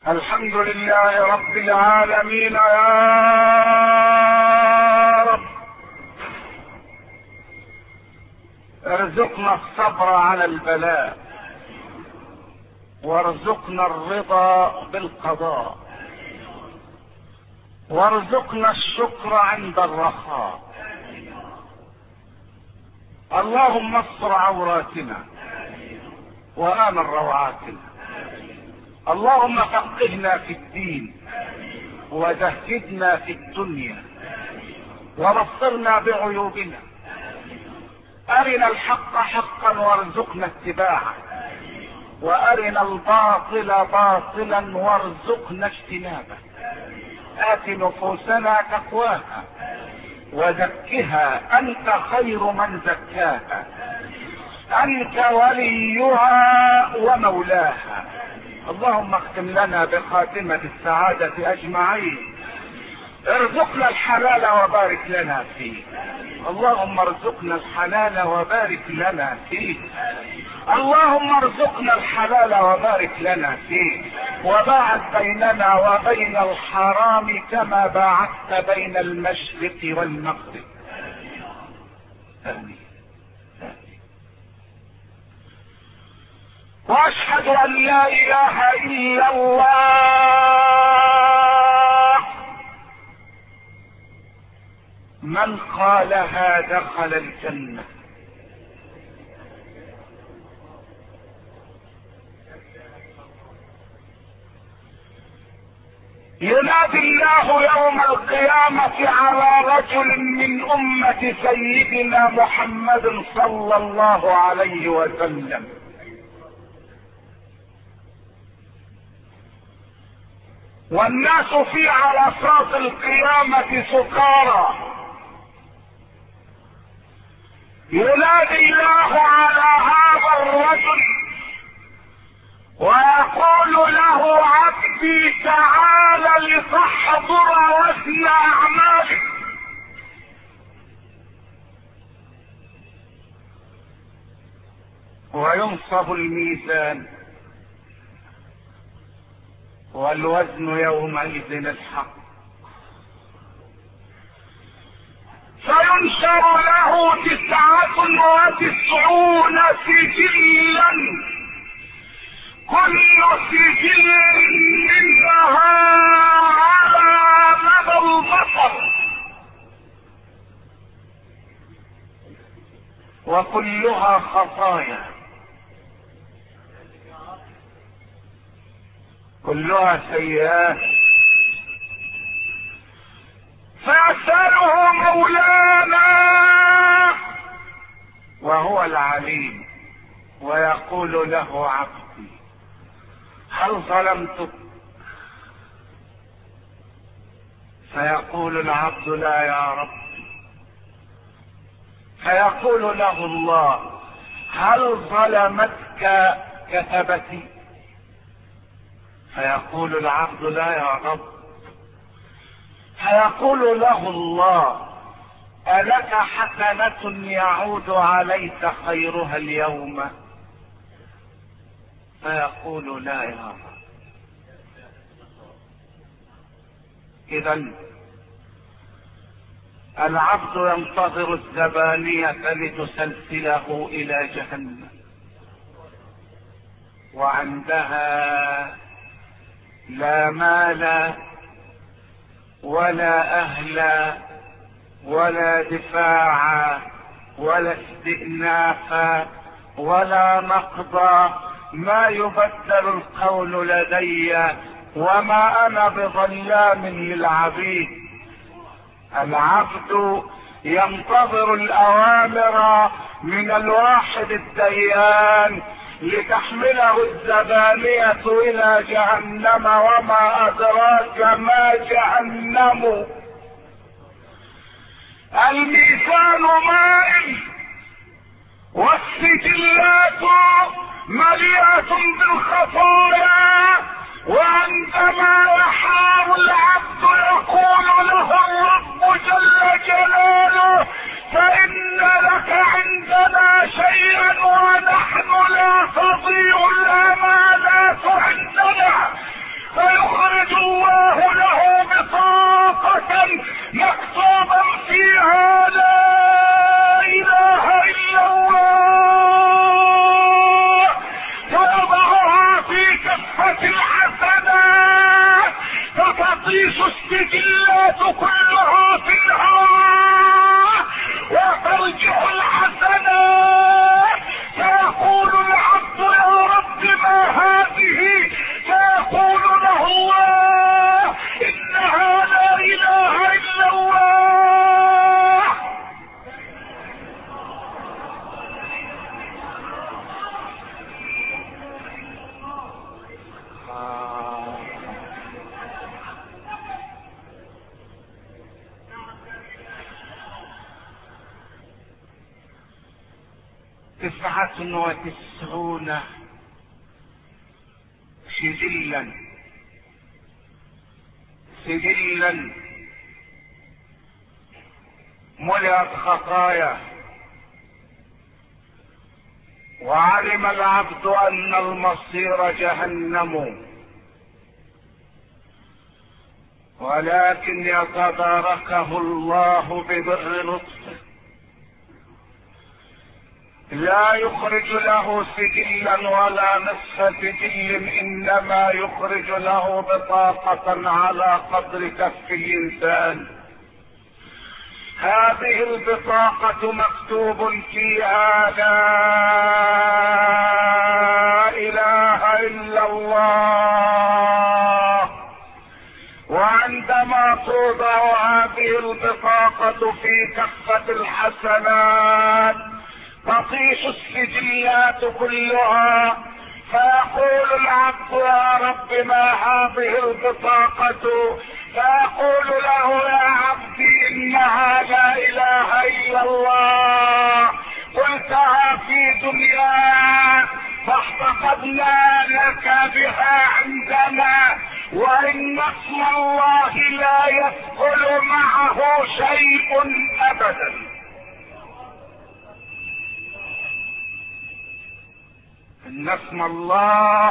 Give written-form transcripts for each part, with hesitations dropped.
الحمد لله رب العالمين يا رب. ارزقنا الصبر على البلاء، وارزقنا الرضا بالقضاء، وارزقنا الشكر عند الرخاء. اللهم استر عوراتنا وآمن روعاتنا. اللهم فقهنا في الدين وزهدنا في الدنيا وبصرنا بعيوبنا. أرنا الحق حقا وارزقنا اتباعه، وأرنا الباطل باطلا وارزقنا اجتنابه. آت نفوسنا تقواها وزكها أنت خير من زكاها، أنت وليها ومولاها. اللهم اختم لنا بخاتمة السعادة أجمعين. ارزقنا الحلال وبارك لنا فيه. اللهم ارزقنا الحلال وبارك لنا فيه. اللهم ارزقنا الحلال وبارك لنا فيه، وباعد بيننا وبين الحرام كما باعدت بين المشرق والمغرب. آمين. واشهد ان لا اله الا الله. من قالها دخل الجنة. ينادي الله يوم القيامة على رجل من أمة سيدنا محمد صلى الله عليه وسلم: والناس في عرصات القيامة سكارى. ينادي الله على هذا الرجل ويقول له: عبدي تعال لتحضر وزن اعمالك. وينصب الميزان، والوزن يومئذ الحق. فينشر له 99 سجلا، كل سجل منها على مدى البصر، وكلها خطايا، كلها سيئات. فيسأله مولانا وهو العليم ويقول له: عبدي هل ظلمتك؟ فيقول العبد: لا يا رب. فيقول له الله: هل ظلمتك كتبتي؟ فيقول العبد: لا يا رب. فيقول له الله: ألك حسنة يعود عليك خيرها اليوم؟ فيقول: لا يا رب. إذن العبد ينتظر الزبانية لتسلسله إلى جهنم، وعندها لا مال ولا أهل ولا دفاع ولا استئناف ولا نقض. ما يبدل القول لدي وما أنا بظلام للعبيد. العبد ينتظر الأوامر من الواحد الديان لتحمله الزبانية إلى جهنم، وما أدراك ما جهنم. الميزان مائل والسجلات مليئة بالخطايا، وعندما يحار العبد يقول له الرب جل جلاله: فإن لك عندنا شيئا ونحن لا تضيع الأمانات عندنا. تطيش السجلات كلها في الهواء وترجع الحسنات، فيقول العبد يا رب ما هذه، فيقول له الله انها لا اله الا الله. تسعة وتسعون سجلا سجلا ملئت خطايا، وعلم العبد ان المصير جهنم، ولكن يتداركه الله ببر لطفه، لا يخرج له سجلا ولا نصف سجل، انما يخرج له بطاقة على قدر كف الانسان. هذه البطاقة مكتوب فيها لا اله الا الله، وعندما توضع هذه البطاقة في كفة الحسنات تطيش السجلات كلها، فيقول العبد يا رب ما هذه البطاقة، فيقول له يا عبدي انها لا اله الا الله، قلتها في دنيا فاحتفظنا لك بها عندنا، وان اسم الله لا يدخل معه شيء ابدا. ان اسم الله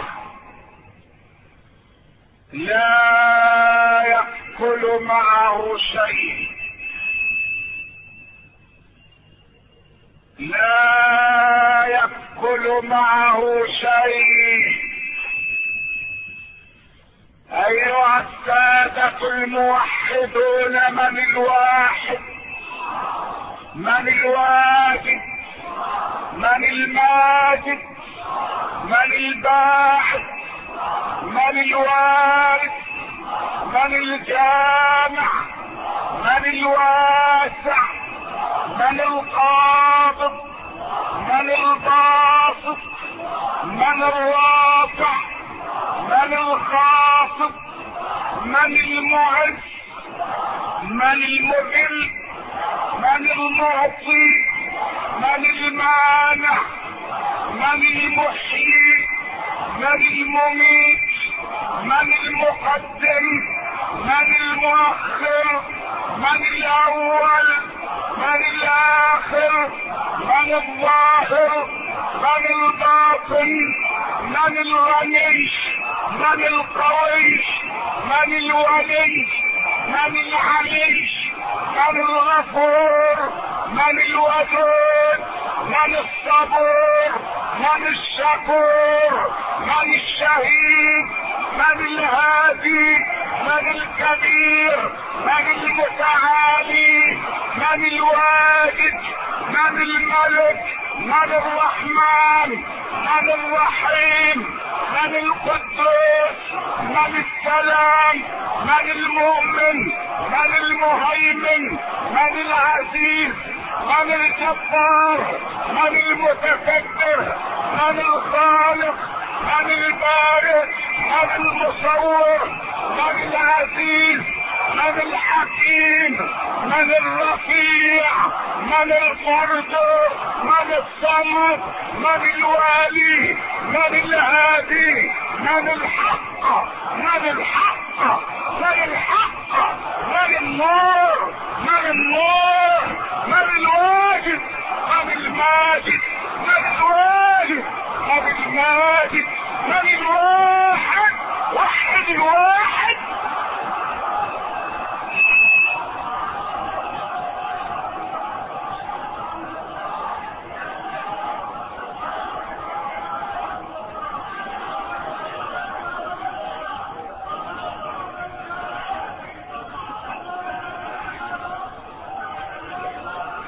لا يدخل معه شيء، لا يدخل معه شيء. ايها السادة الموحدون، من الواحد، من الواجد، من الماجد، من الباعث، من الوارث، من الجامع، من الواسع، من القابض، من الباسط، من الرافع، من الخافض، من المعز، من المذل، من المعطي، من المانع، من المحيي، من المميت، من المقدم، من المؤخر، من الاول، من الاخر، من الظاهر، من الباطن، من الغني، من القوي، من الولي، من العلي، من الغفور، من الودود، من الصبور، من الشكور، من الشهيد، من الهادي، من الكبير، من المتعالي، من الواجد، من الملك، من الرحمن، من الرحيم، من القدوس، من السلام، من المؤمن، من المهيمن، من العزيز، من الجبار، من المتكبر، من الخالق، من البارئ، من المصور، من العزيز، من الحكيم، من الرفيع، من الفرد، من الصمد، من الوالي، من الهادي، من الحق، من الحق، من الحق، من النور، من النور، من الواجد، من الماجد، من الواجد، من الماجد، من الواحد، وحد الواحد.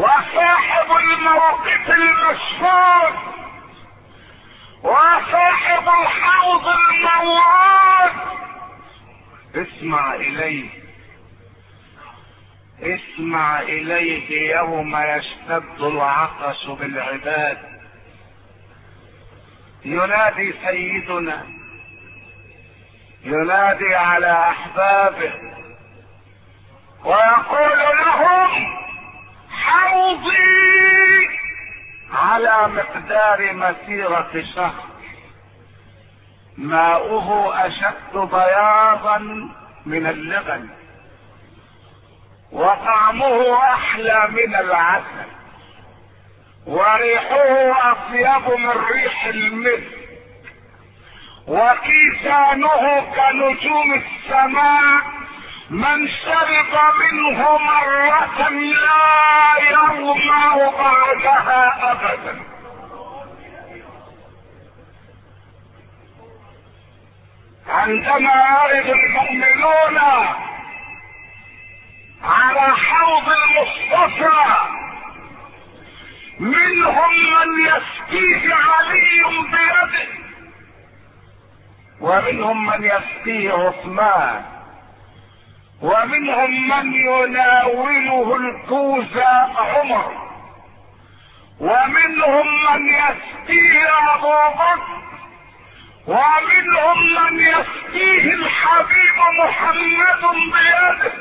وصاحب الموقف المشهور وصاحب الحوض الموعود. اسمع اليه، اسمع اليه يوم يشتد العطش بالعباد. ينادي سيدنا، ينادي على احبابه ويقول لهم: حوضي على مقدار مسيرة شهر، ماؤه اشد بياضا من اللبن، وطعمه احلى من العسل، وريحه اطيب من ريح المسك، وكيسانه كنجوم السماء. من شرب منه مرة لا يظمأ بعدها ابدا. عندما يرد المؤمنون على حوض المصطفى منهم من يسقيه علي بيده، ومنهم من يسقيه عثمان، ومنهم من يناوله الكوز عمر، ومنهم من يسقيه ابو بكر، ومنهم من يسقيه الحبيب محمد بيده،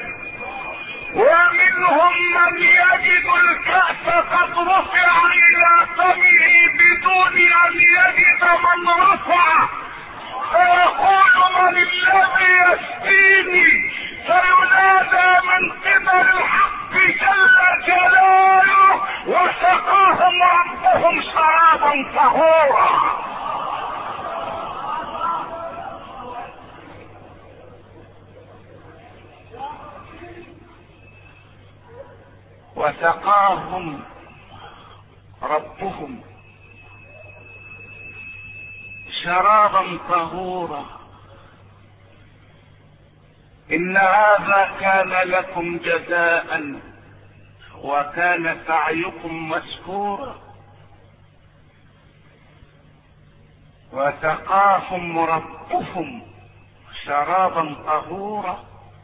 ومنهم من يجد الكأس قد رفع الى فمه بدون ان يجد من رفع، فيقول: من الذي يسقيني؟ فينادى من قبل الحق جل جلاله: وسقاهم ربهم شرابا طهورا. وسقاهم ربهم شرابا طهورا. ان هذا كان لكم جزاء وكان سعيكم مشكورا. وسقاهم ربهم شرابا طهورا.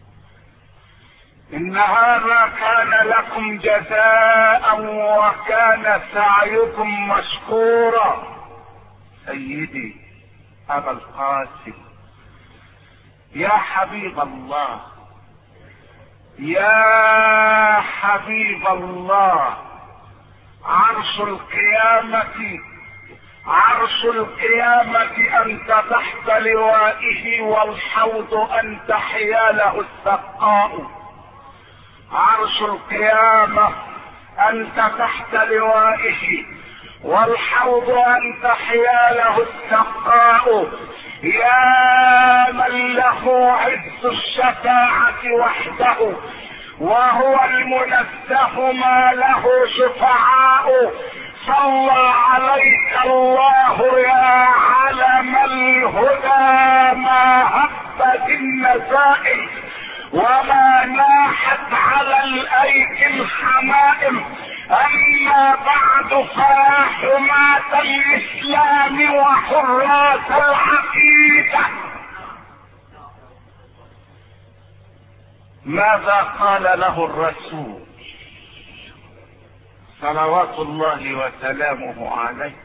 ان هذا كان لكم جزاء وكان سعيكم مشكورا. سيدي ابا القاسم، يا حبيب الله، يا حبيب الله، عرش القيامة، عرش القيامة انت تحت لوائه، والحوض انت حياله السقاء. عرش القيامة انت تحت لوائه، والحوض انت حياله السقاء. يا من له عز الشفاعة وحده، وهو المنزه ما له شفعاء. صلى عليك الله يا علم الهدى، ما هبت النسائم وما ناحت على الايك الحمائم. اما بعد فيا حماة الاسلام وحراس العقيدة، ماذا قال له الرسول صلوات الله وسلامه عليه؟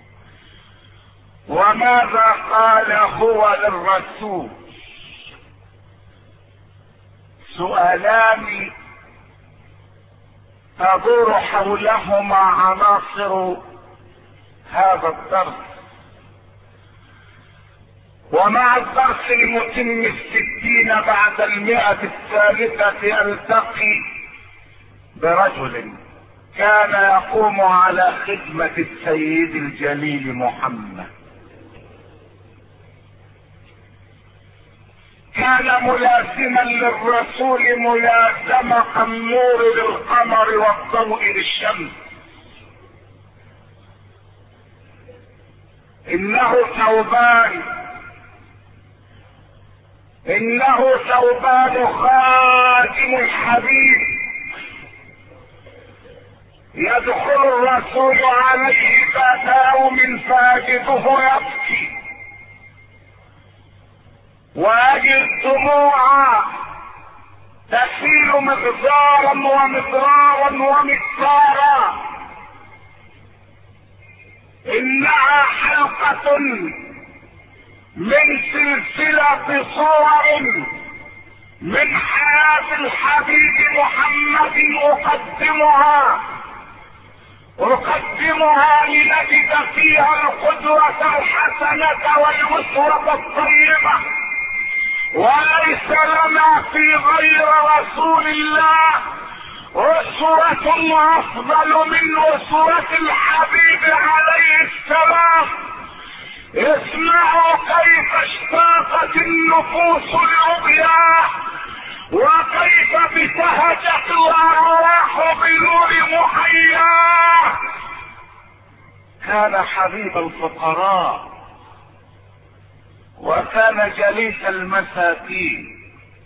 وماذا قال هو للرسول؟ سؤالان تدور حولهما عناصر هذا الدرس. ومع الدرس المتم 60 بعد 100 الثالثة التقي برجل كان يقوم على خدمة السيد الجليل محمد. كان ملازما للرسول ملازمة النور للقمر والضوء للشمس. انه ثوبان، انه ثوبان خادم الحبيب، يدخل الرسول عليه ذات يوم فيجده يبكي ويجد دموعا تسيل مغزارا ومضرارا ومكسارا، انها حلقة من سلسلة صور من حياة الحبيب محمد أقدمها لنجد فيها القدوة الحسنة والأسوة الطيبة، وليس لنا في غير رسول الله أسوة أفضل من أسوة الحبيب عليه السلام. اسمعوا كيف اشتاقت النفوس لرؤياه، وكيف ابتهجت الأرواح بنور محياه. كان حبيب الفقراء، وكان جليس المساكين،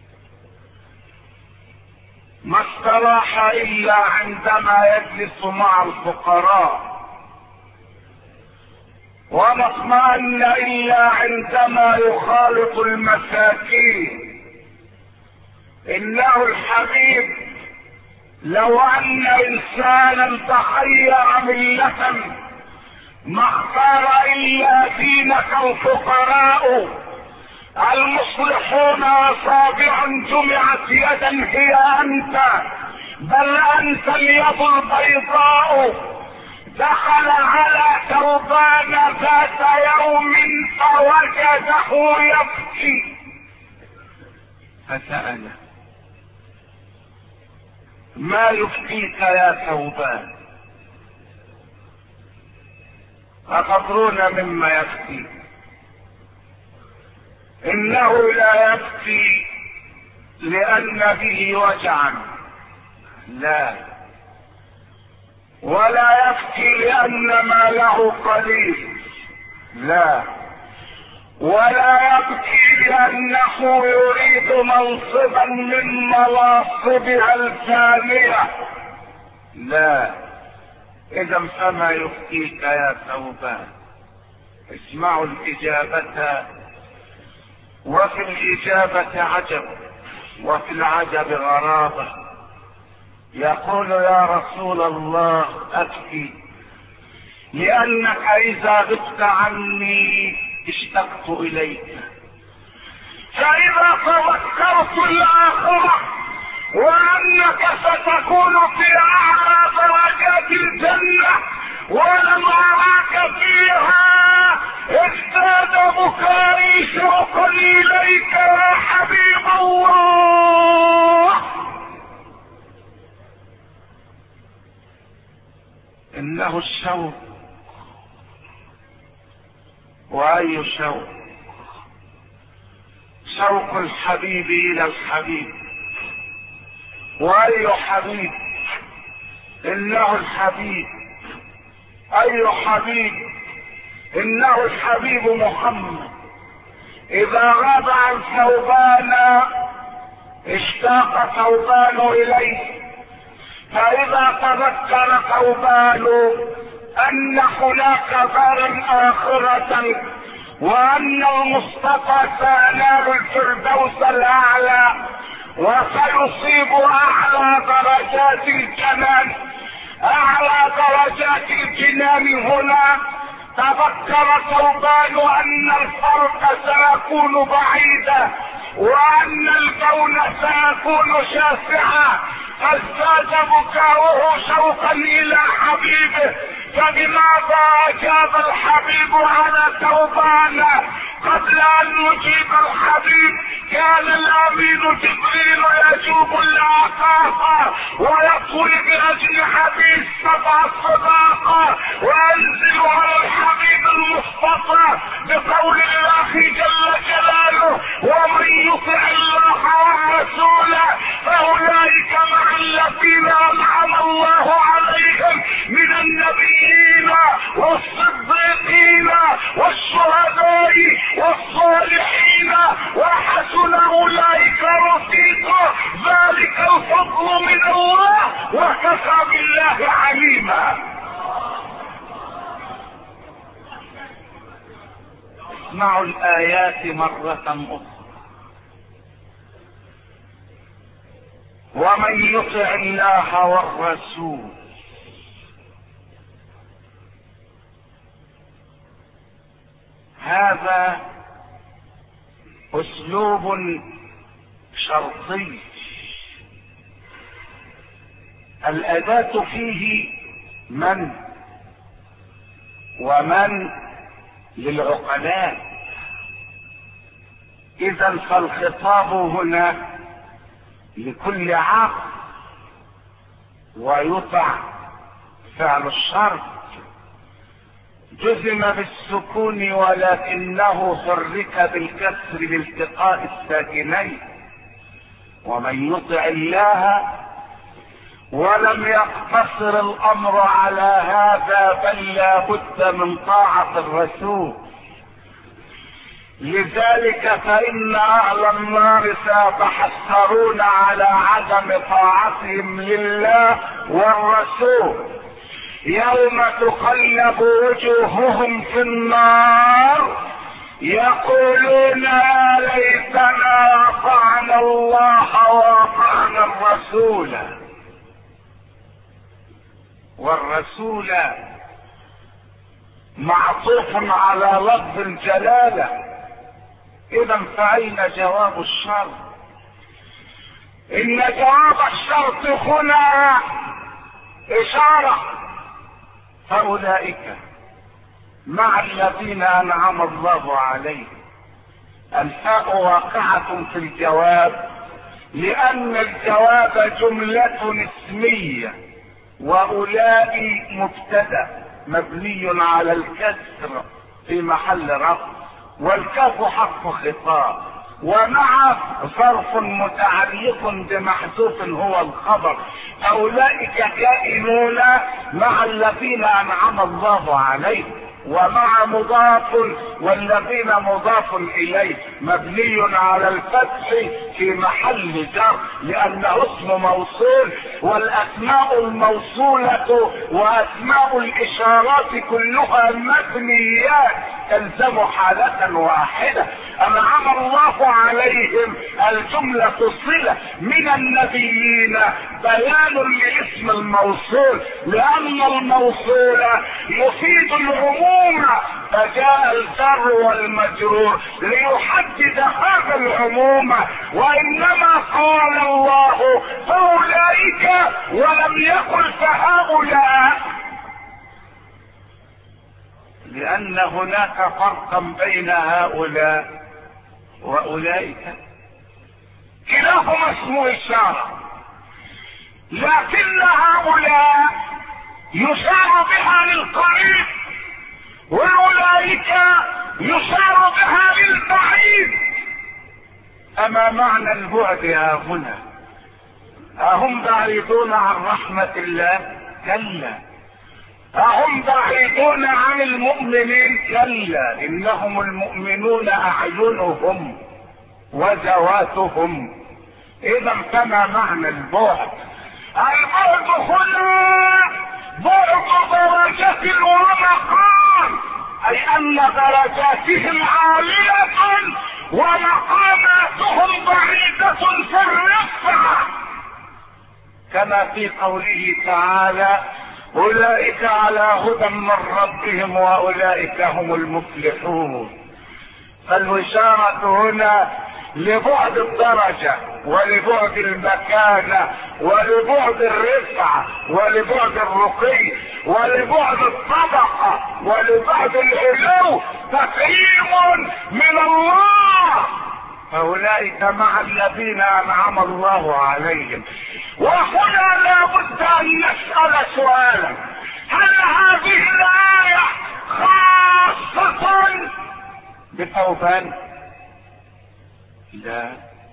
ما استراح إلا عندما يجلس مع الفقراء، وما اطمأن إلا عندما يخالط المساكين. إنه الحبيب لو أن إنسانا تخير ملة ما اختار إلا دينك الفقراء المصلحون، أصابع جمعت يدا هي أنت، بل أنت اليد البيضاء. دخل على ثوبان ذات يوم فوجده يبكي فسأله: ما يبكيك يا ثوبان؟ أتدرون مما يبكي؟ إنه لا يبكي لأن به وجعا، لا، ولا يبكي لأن ماله قليل، لا، ولا يبكي لأنه يريد منصبا من مناصبها الفانية، لا. إذا فما يبكيك يا ثوبان؟ اسمعوا الإجابة، وفي الإجابة عجب، وفي العجب غرابة. يقول: يا رسول الله أبكي لأنك إذا غبت عني اشتقت إليك، فإذا تذكرت الآخرة وأنك ستكون في أعلى درجات الجنة ولم أراك فيها ازداد بكائي شوقا إليك يا حبيب الله. إنه الشوق، وأي شوق؟ شوق الحبيب إلى الحبيب. وأي حبيب؟ إنه الحبيب. أي حبيب؟ إنه الحبيب محمد. إذا غاب عن ثوبان اشتاق ثوبان إليه، فإذا تذكر ثوبان أن هناك دارا آخرة، وأن المصطفى سينال الفردوس الأعلى وسيصيب أعلى درجات الجنان، أعلى درجات الجنان هنا، تذكر ثوبان أن الفرق سيكون بعيدا وأن الكون سيكون شاسعا، فازداد بكاؤه شوقا إلى حبيبه. فبماذا أجاب الحبيب على ثوبان؟ قبل أن يجيب الحبيب كان الأمين جبريل يجوب العقاق ويطوي بأجنحته السبع الصداقة وينزل على الحبيب المصطفى بقول الله جل جلاله: ومن يطع الله ورسوله فأولئك مع الذين أنعم الله عليهم من النبيين والصديقين والشهداء والصالحين وحسن أولئك رفيقا، ذلك الفضل من الله وكفى بالله عليم. تسليما. اسمعوا الآيات مرة أخرى. ومن يطع الله والرسول هذا اسلوب شرطي، الأداة فيه من ومن للعقلاء. إذا فالخطاب هنا لكل عاقل، ويطع فعل الشرط جزم بالسكون ولكنه حرك بالكسر لالتقاء الساكنين. ومن يطع الله، ولم يقتصر الامر على هذا بل لا بد من طاعة الرسول. لذلك فإن أهل النار سيتحسرون على عدم طاعتهم لله والرسول يوم تقلب وجوههم في النار يقولون يا ليتنا أطعنا الله وأطعنا الرسول. والرسول معطوف على لفظ الجلالة. إذا فأين جواب الشرط؟ إن جواب الشرط هنا إشارة. فأولئك مع الذين أنعم الله عليهم. الفاء واقعة في الجواب لأن الجواب جملة اسمية، وأولئك مبتدأ مبني على الكسر في محل رفع، والكاف حرف خطاب، ومع ظرف متعلق بمحذوف هو الخبر. أولئك كائنون مع الذين أنعم الله عليهم، ومع مضاف والذين مضاف إليه مبني على الفتح في محل جر لأنه اسم موصول، والأسماء الموصولة وأسماء الإشارات كلها مبنيات تلزم حالة واحدة. أنعم الله عليهم الجملة صلة من النبيين بيان لاسم الموصول، لأن الموصول يفيد العموم، فجاء الجر والمجرور ليحدد هذا العموم. وإنما قال الله فأولئك ولم يقل فهؤلاء، لأن هناك فرقا بين هؤلاء وأولئك، كلاهما اسم إشارة، لكن هؤلاء يشار بها للقريب وأولئك يشار بها للبعيد. أما معنى البعد ها هنا أهم بعيدون عن رحمة الله؟ كلا. أهم بعيدون عن المؤمنين؟ كلا، إنهم المؤمنون أعينهم وذواتهم. إذا فما معنى البعد؟ البعد هنا بعد درجة ومقام، أي أن درجاتهم عالية ومقاماتهم بعيدة في الرفعة، كما في قوله تعالى أولئك على هدى من ربهم وأولئك هم المفلحون. فالإشارة هنا لبعد الدرجة ولبعد المكانة ولبعد الرفعة ولبعد الرقي ولبعد الطبقة ولبعد العلو، تكريم من الله. فأولئك مع الذين أنعم الله عليهم. وهنا لا بد أن نسأل سؤالا: هل هذه الآية خاصة بثوبان؟ لا،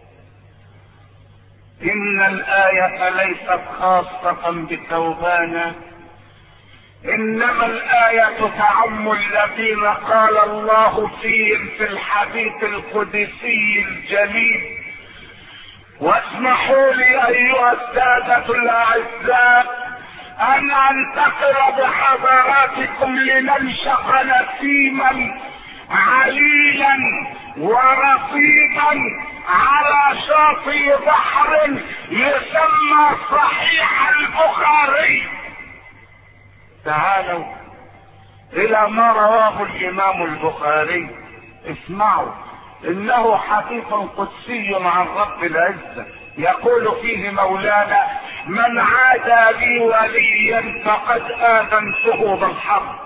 إن الآية ليست خاصة بثوبان، إنما الآية تعم الذين قال الله فيهم في الحديث القدسي الجليل: واسمحوا لي أيها السادة الأعزاء ان انتقل بحضراتكم لننشق نسيما عليلا ورصيدا على شاطئ بحر يسمى صحيح البخاري. تعالوا الى ما رواه الامام البخاري. اسمعوا، انه حديث قدسي عن رب العزة يقول فيه مولانا: من عادى لي وليا فقد آذنته بالحرب.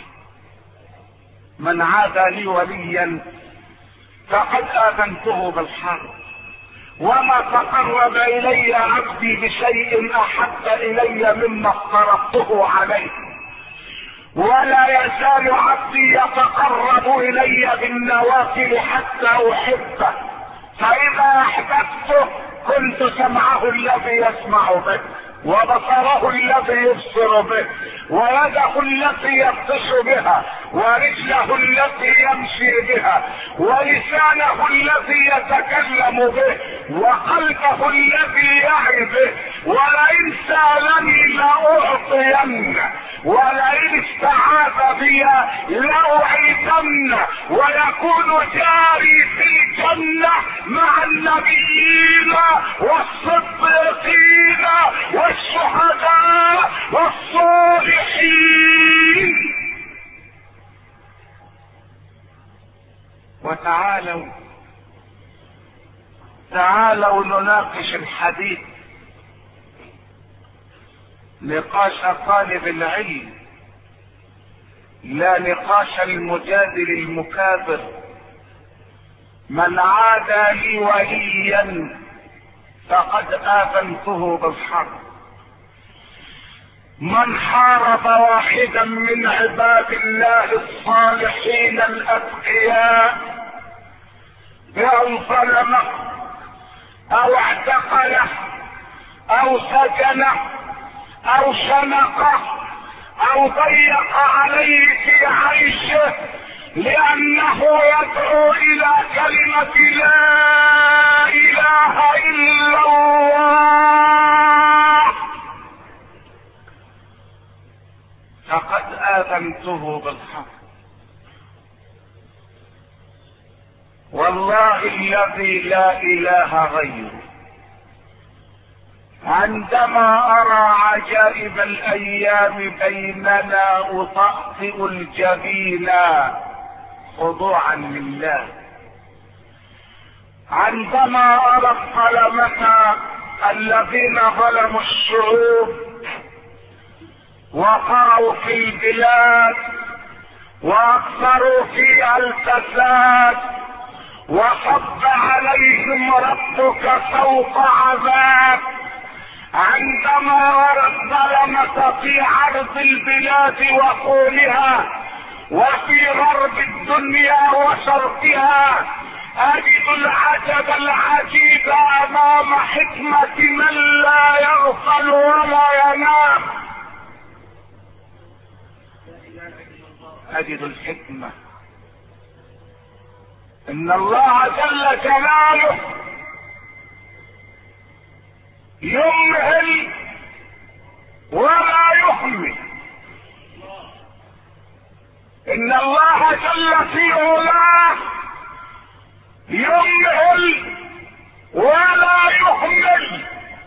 من عادى لي وليا فقد آذنته بالحرب. وما تقرب الي عبدي بشيء احب الي مما افترضته عليه، ولا يزال عبدي يتقرب الي بالنوافل حتى احبه، فاذا احببته كنت سمعه الذي يسمع به، وبصره الذي يبصر به، ويده التي يبطش بها، ورجله التي يمشي بها، ولسانه الذي يتكلم به، وقلبه الذي يعي به. ولئن سالني لاعطينه، ولئن استعاذ بي لاعيذن، ويكون جاري في الجنه مع النبيين والصديقين والشهداء والصالحين. وتعالوا نناقش الحديث نقاش طالب العلم، لا نقاش المجادل المكابر. من عادى لي وليا فقد آذنته بالحرب. من حارب واحدا من عباد الله الصالحين الأتقياء بأن ظلمه أو اعتقله أو سجنه أو شنقه أو ضيق عليه في عيشه لأنه يدعو إلى كلمة لا إله إلا الله، فقد آذنته بالحق. والله الذي لا إله غيره، عندما أرى عجائب الأيام بيننا أطأطئ الجبين خضوعا لله. عندما أرى الظلمة الذين ظلموا الشعوب وقعوا في البلاد وأكثروا فيها الفساد وصب عليهم ربك فوق عذاب، عندما أرى الظلمة في عرض البلاد وطولها وفي غرب الدنيا وشرقها، أجد العجب العجيب أمام حكمة من لا يغفل ولا ينام. أجد الحكمة إن الله جل جلاله يمهل ولا يهمل. إن الله جل في علاه يمهل ولا يهمل.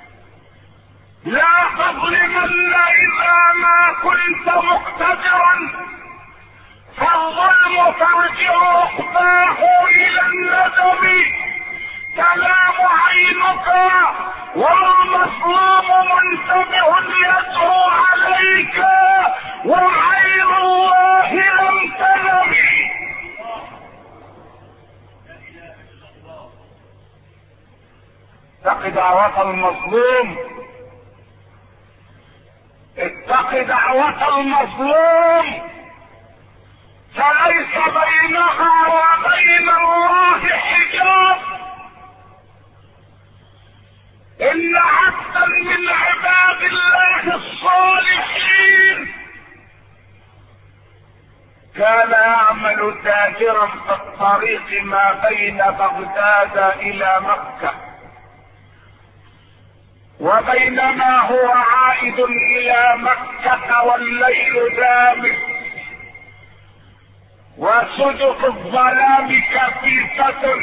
لا تظلمن إذا ما كنت مقتدرا، فالظلم ترجع عقباه إلى الندم. تنام عينك والمظلوم منتبه يدعو عليك وعين الله لم تنم. اتق دعوة المظلوم، اتق دعوة المظلوم، فليس بينها وبين الله حجاب. إن عبدا من عباد الله الصالحين كان يعمل تاجرا في الطريق ما بين بغداد إلى مكة، وبينما هو عائد الى مكة والليل دامس وسجف الظلام كثيفة،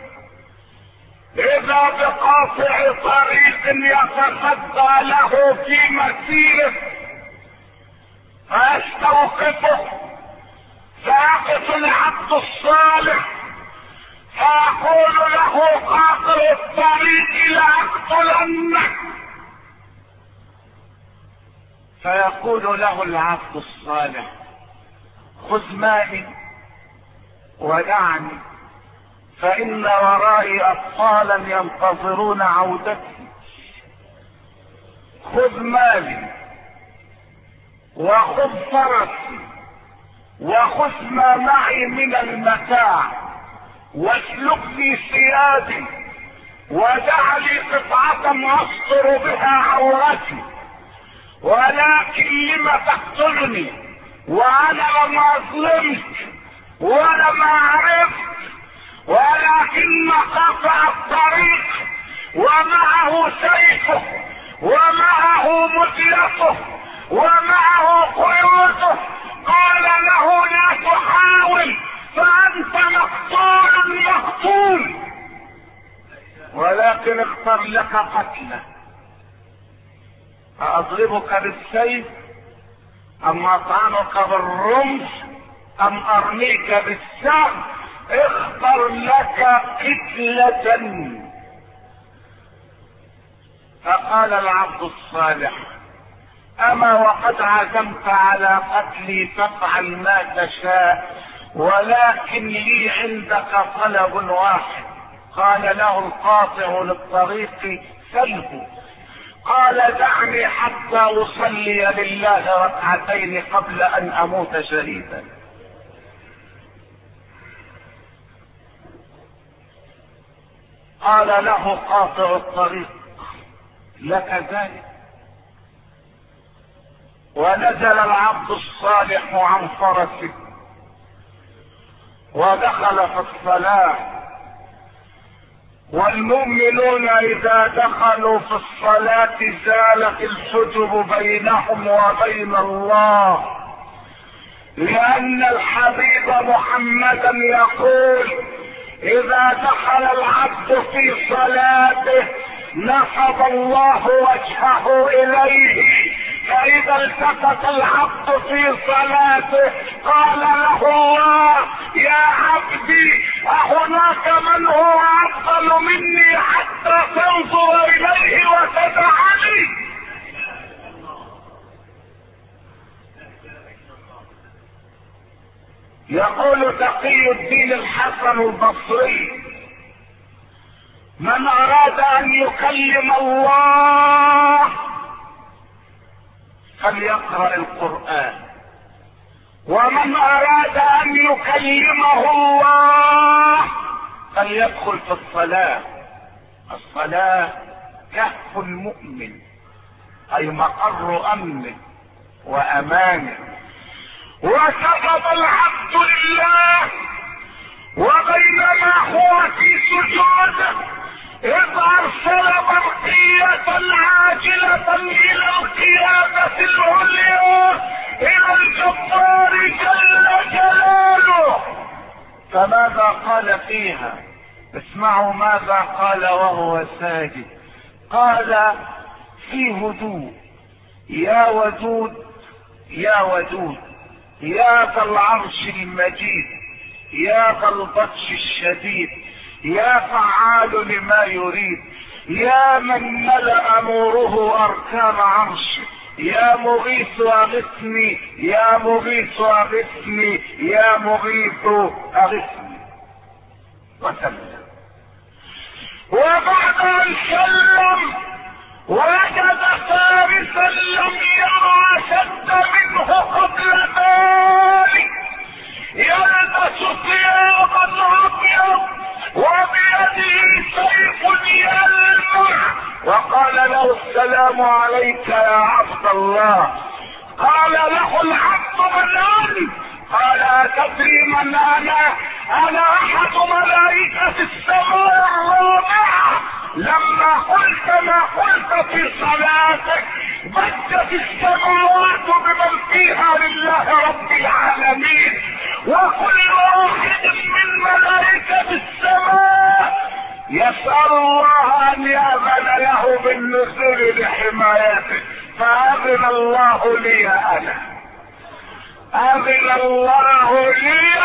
اذا بقاطع طريق يتصدى له في مسيره فيستوقفه، فيقف العبد الصالح فيقول له قاطع الطريق لأقتلنك، فيقول له العبد الصالح خذ مالي ودعني، فإن ورائي أطفالا ينتظرون عودتي. خذ مالي وخذ فرسي وخذ ما معي من المتاع واسلكني ثيابي ودع لي قطعة أستر بها عورتي، ولكن لم تقتلني وأنا لم أظلمك ولم عرفت، ولكن قطع الطريق ومعه سيفه ومعه مديته ومعه قيوده، قال له لا تحاول فأنت مقتول، ولكن اختر لك قتله، أضربك بالسيف أم أطعنك بالرمح أم أرميك بالسهم، اختر لك قتلة. فقال العبد الصالح أما وقد عزمت على قتلي فافعل ما تشاء، ولكن لي عندك طلب واحد. قال له القاطع للطريق سله. قال دعني حتى أصلي لله ركعتين قبل أن أموت شهيدا. قال له قاطع الطريق لك ذلك. ونزل العبد الصالح عن فرسه ودخل في الصلاة، والمؤمنون اذا دخلوا في الصلاة زالت الحجب بينهم وبين الله، لان الحبيب محمدا يقول اذا دخل العبد في صلاته نصب الله وجهه اليه، فاذا التفت العبد في صلاته قال له الله يا عبدي اهناك من هو افضل مني حتى تنظر اليه وتدعني. يقول تقي الدين الحسن البصري من اراد ان يكلم الله فليقرأ القرآن، ومن اراد ان يكلمه الله فليدخل في الصلاة. الصلاة كهف المؤمن اي مقر امن وامان. وسجد العبد لله وبينما هو في سجوده اذ ارسل برقية عاجلة الى القيادة العليا الى الجبار جل جلاله. فماذا قال فيها؟ اسمعوا ماذا قال وهو ساجد. قال في هدوء يا ودود يا ودود يا ذا العرش المجيد يا ذا البطش الشديد يا فعال لما يريد يا من ملأ نوره اركان عرشه يا مغيث اغثني يا مغيث اغثني يا مغيث اغثني. وسلم. وبعد ان سلم وجد فارسا لم يرى اشد منه قبل ذلك يلبس ثيابا ابيض وبيده سيف يلمع، وقال له السلام عليك يا عبد الله. قال له العبد من انت؟ قال اتدري من انا؟ انا احد ملائكة السماء الرابعة لما قلت ما قلت في صلاتك بدت السماوات بمن فيها لله رب العالمين، وكل واحد من ملائكة السماء يسأل الله ان يأذن له بالنزول لحمايته، فأذن الله لي انا، أذن الله لي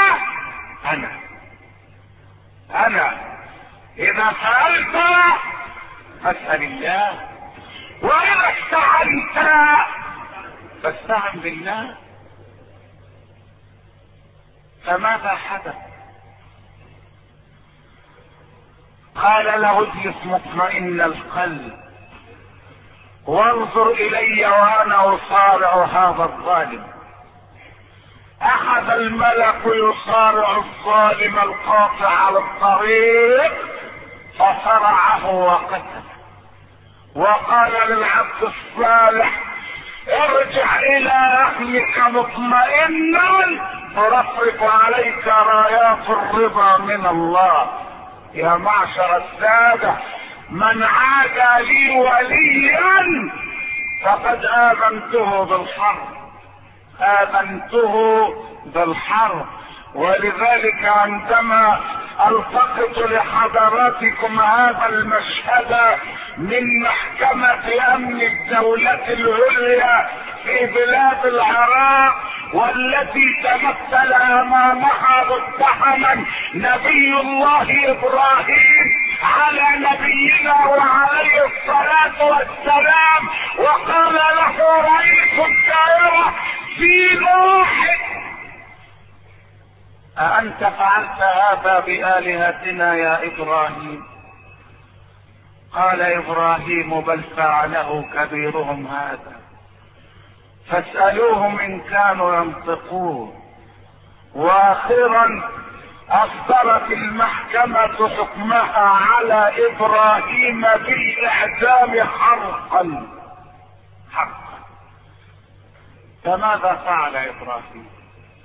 انا اذا سألت فاسأل الله، واذا استعنت فاستعن بالله. فماذا حدث؟ قال له اجلس مطمئن القلب وانظر الي وانا اصارع هذا الظالم. اخذ الملك يصارع الظالم القاطع على الطريق فصرعه وقتله، وقال للعبد الصالح ارجع الى اهلك مطمئنا ترفرف عليك رايات الرضا من الله. يا معشر السادة، من عادى لي وليا فقد آذنته بالحرب. ولذلك عندما التقط لحضراتكم هذا المشهد من محكمة امن الدولة العليا في بلاد العراق، والتي تمثل امامها متهما نبي الله ابراهيم على نبينا وعليه الصلاة والسلام، وقال له رئيس الدائرة في واحد أأنت فعلت هذا بآلهتنا يا إبراهيم؟ قال إبراهيم بل فعله كبيرهم هذا فاسألوهم إن كانوا ينطقون. وأخيرا أصدرت المحكمة حكمها على إبراهيم بالإعدام حرقا. فماذا فعل إبراهيم؟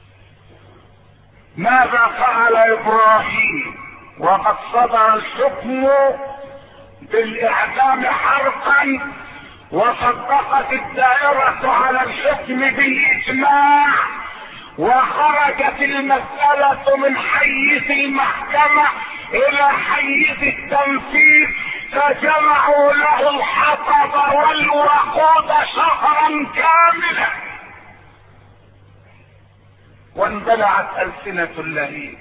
ماذا فعل إبراهيم وقد صدر الحكم بالإعدام حرقا وصدقت الدائرة على الحكم بالإجماع، وخرجت المسألة من حيز المحكمة إلى حيز التنفيذ، فجمعوا له الحطب والوقود شهرا كاملا، واندلعت ألسنة اللهيب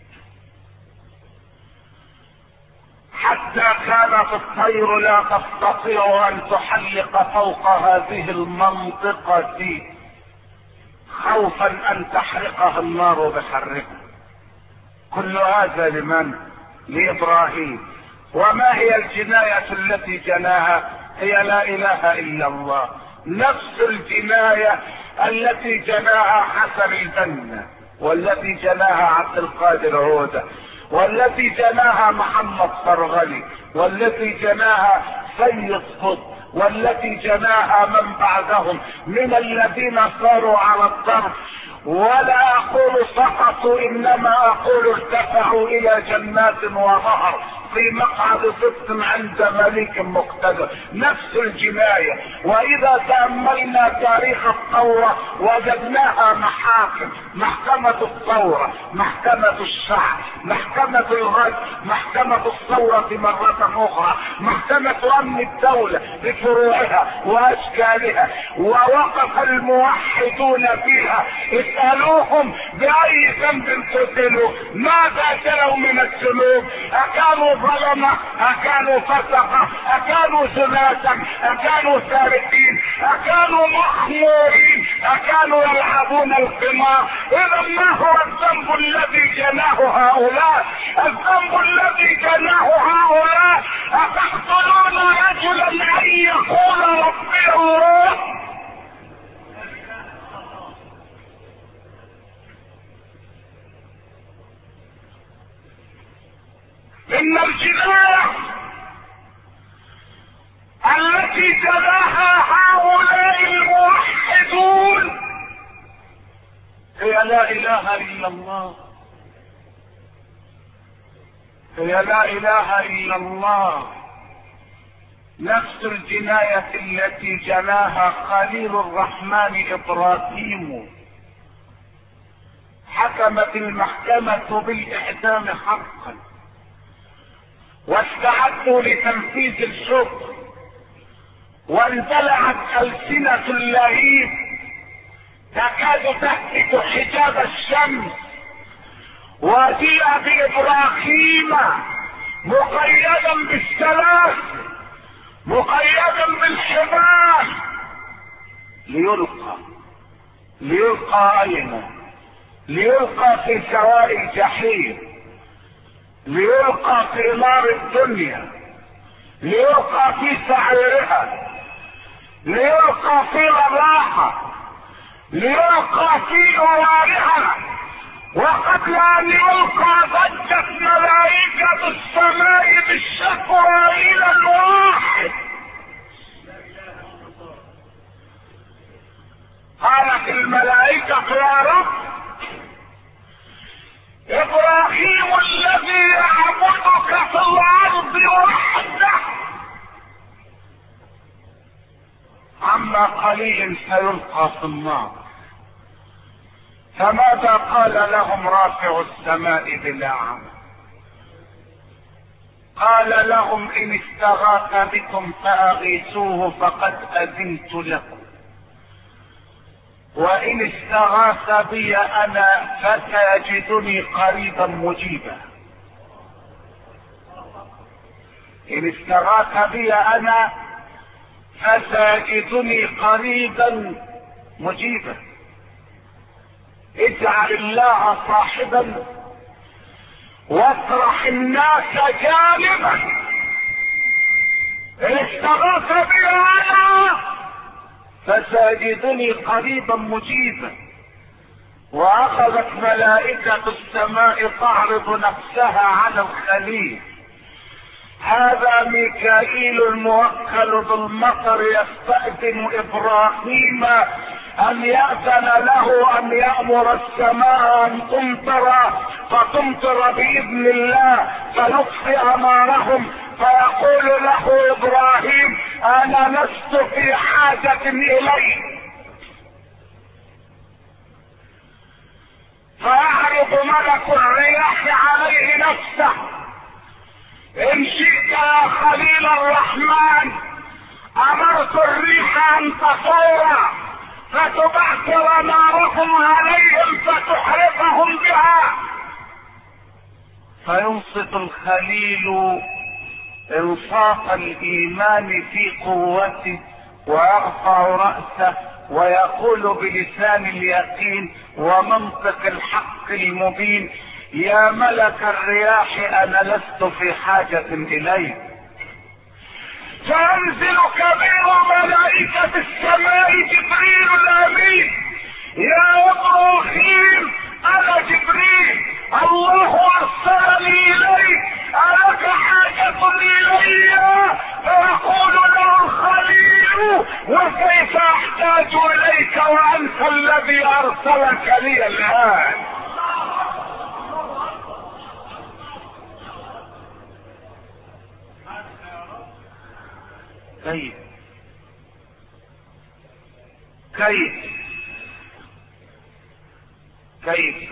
حتى كانت الطير لا تستطيع أن تحلق فوق هذه المنطقة خوفا أن تحرقها النار بحرها. كل هذا لمن؟ لإبراهيم. وما هي الجناية التي جناها؟ هي لا إله إلا الله، نفس الجناية التي جناها حسن البنا، والتي جناها عبد القادر عودة، والتي جناها محمد فرغلي، والتي جناها سيد قطب، والتي جناها من بعدهم من الذين صاروا على الضرب. ولا اقول سقطوا، انما اقول ارتفعوا الى جنات ونهر في مقعد صدق عند مليك مقتدر. نفس الجناية. واذا تأملنا تاريخ الثورة وجدناها محاكم: محكمة الثورة، محكمة الشعب، محكمة الغد، محكمة الثورة مرة اخرى، محكمة امن الدولة بفروعها واشكالها. ووقف الموحدون فيها. اسألوهم بأي ذنب قتلوا؟ ماذا جروا من الذنوب؟ أكانوا ظلمة؟ أكانوا فسقة؟ أكانوا زناة؟ أكانوا سارقين؟ أكانوا مخمورين؟ أكانوا يلعبون القمار؟ إذا ما هو الذنب الذي جناه هؤلاء؟ الذنب الذي جناه هؤلاء أتقتلون رجلا أن يقول ربي الله؟ إن الجناية التي جناها هؤلاء الموحدون هي لا إله إلا الله، هي لا إله إلا الله. نفس الجناية التي جناها خليل الرحمن إبراهيم، حكمت المحكمة بالإعدام حقا، واستعدوا لتنفيذ الحكم، واندلعت ألسنة اللهيب تكاد تهتك حجاب الشمس، وجيء بإبراهيم مقيدا بالسلاح مقيدا بالحبال ليلقى أين؟ ليلقى في سواء الجحيم، ليلقى في نار الدنيا، ليلقى في سعيرها، ليلقى في الراحة، ليلقى في نوارها. وقبل ان يلقى ضجت ملائكة السماء بالشكوى الى الواحد. قالت الملائكة يا رب، ابراهيم الذي يعبدك في الارض وحده عما قليل سيلقى في النار. فماذا قال لهم رافع السماء بلا عمل؟ قال لهم ان استغاث بكم فاغيثوه فقد اذنت لكم، وان استغاث بي انا فسيجدني قريبا مجيبا. ان استغاث بي انا فسيجدني قريبا مجيبا. اجعل الله صاحبا واطرح الناس جانبا. ان استغاث بي انا فسيجدني قريبا مجيبا. واخذت ملائكة السماء تعرض نفسها على الخليل. هذا ميكائيل الموكل بالمطر يستأذن ابراهيم ان يأذن له ان يأمر السماء ان تمطر، فتمطر باذن الله فيطفئ نارهم. فيقول له ابراهيم انا لست في حاجة اليك. فيعرض ملك الرياح عليه نفسه. ان شئت يا خليل الرحمن امرت الريح ان تفور فتبعثر نارهم عليهم فتحرقهم بها. فينصت الخليل انصاف الايمان في قوته ويرفع رأسه ويقول بلسان اليقين ومنطق الحق المبين يا ملك الرياح انا لست في حاجة اليك. فينزل كبير ملائكة السماء جبريل الامين يا ابراهيم انا جبريل الله ارسلني اليك الك حاجة الي؟ فيقول له الخليل وكيف احتاج اليك وانت الذي ارسلك لي الان؟ كيف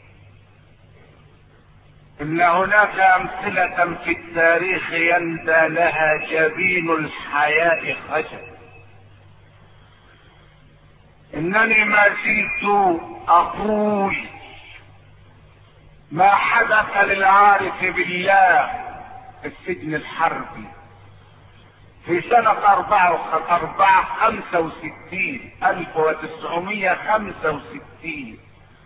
ان هناك امثلة في التاريخ يندى لها جبين الحياء خجل. انني ما زلت اقول ما حدث للعارف بالله في السجن الحربي في سنة 1965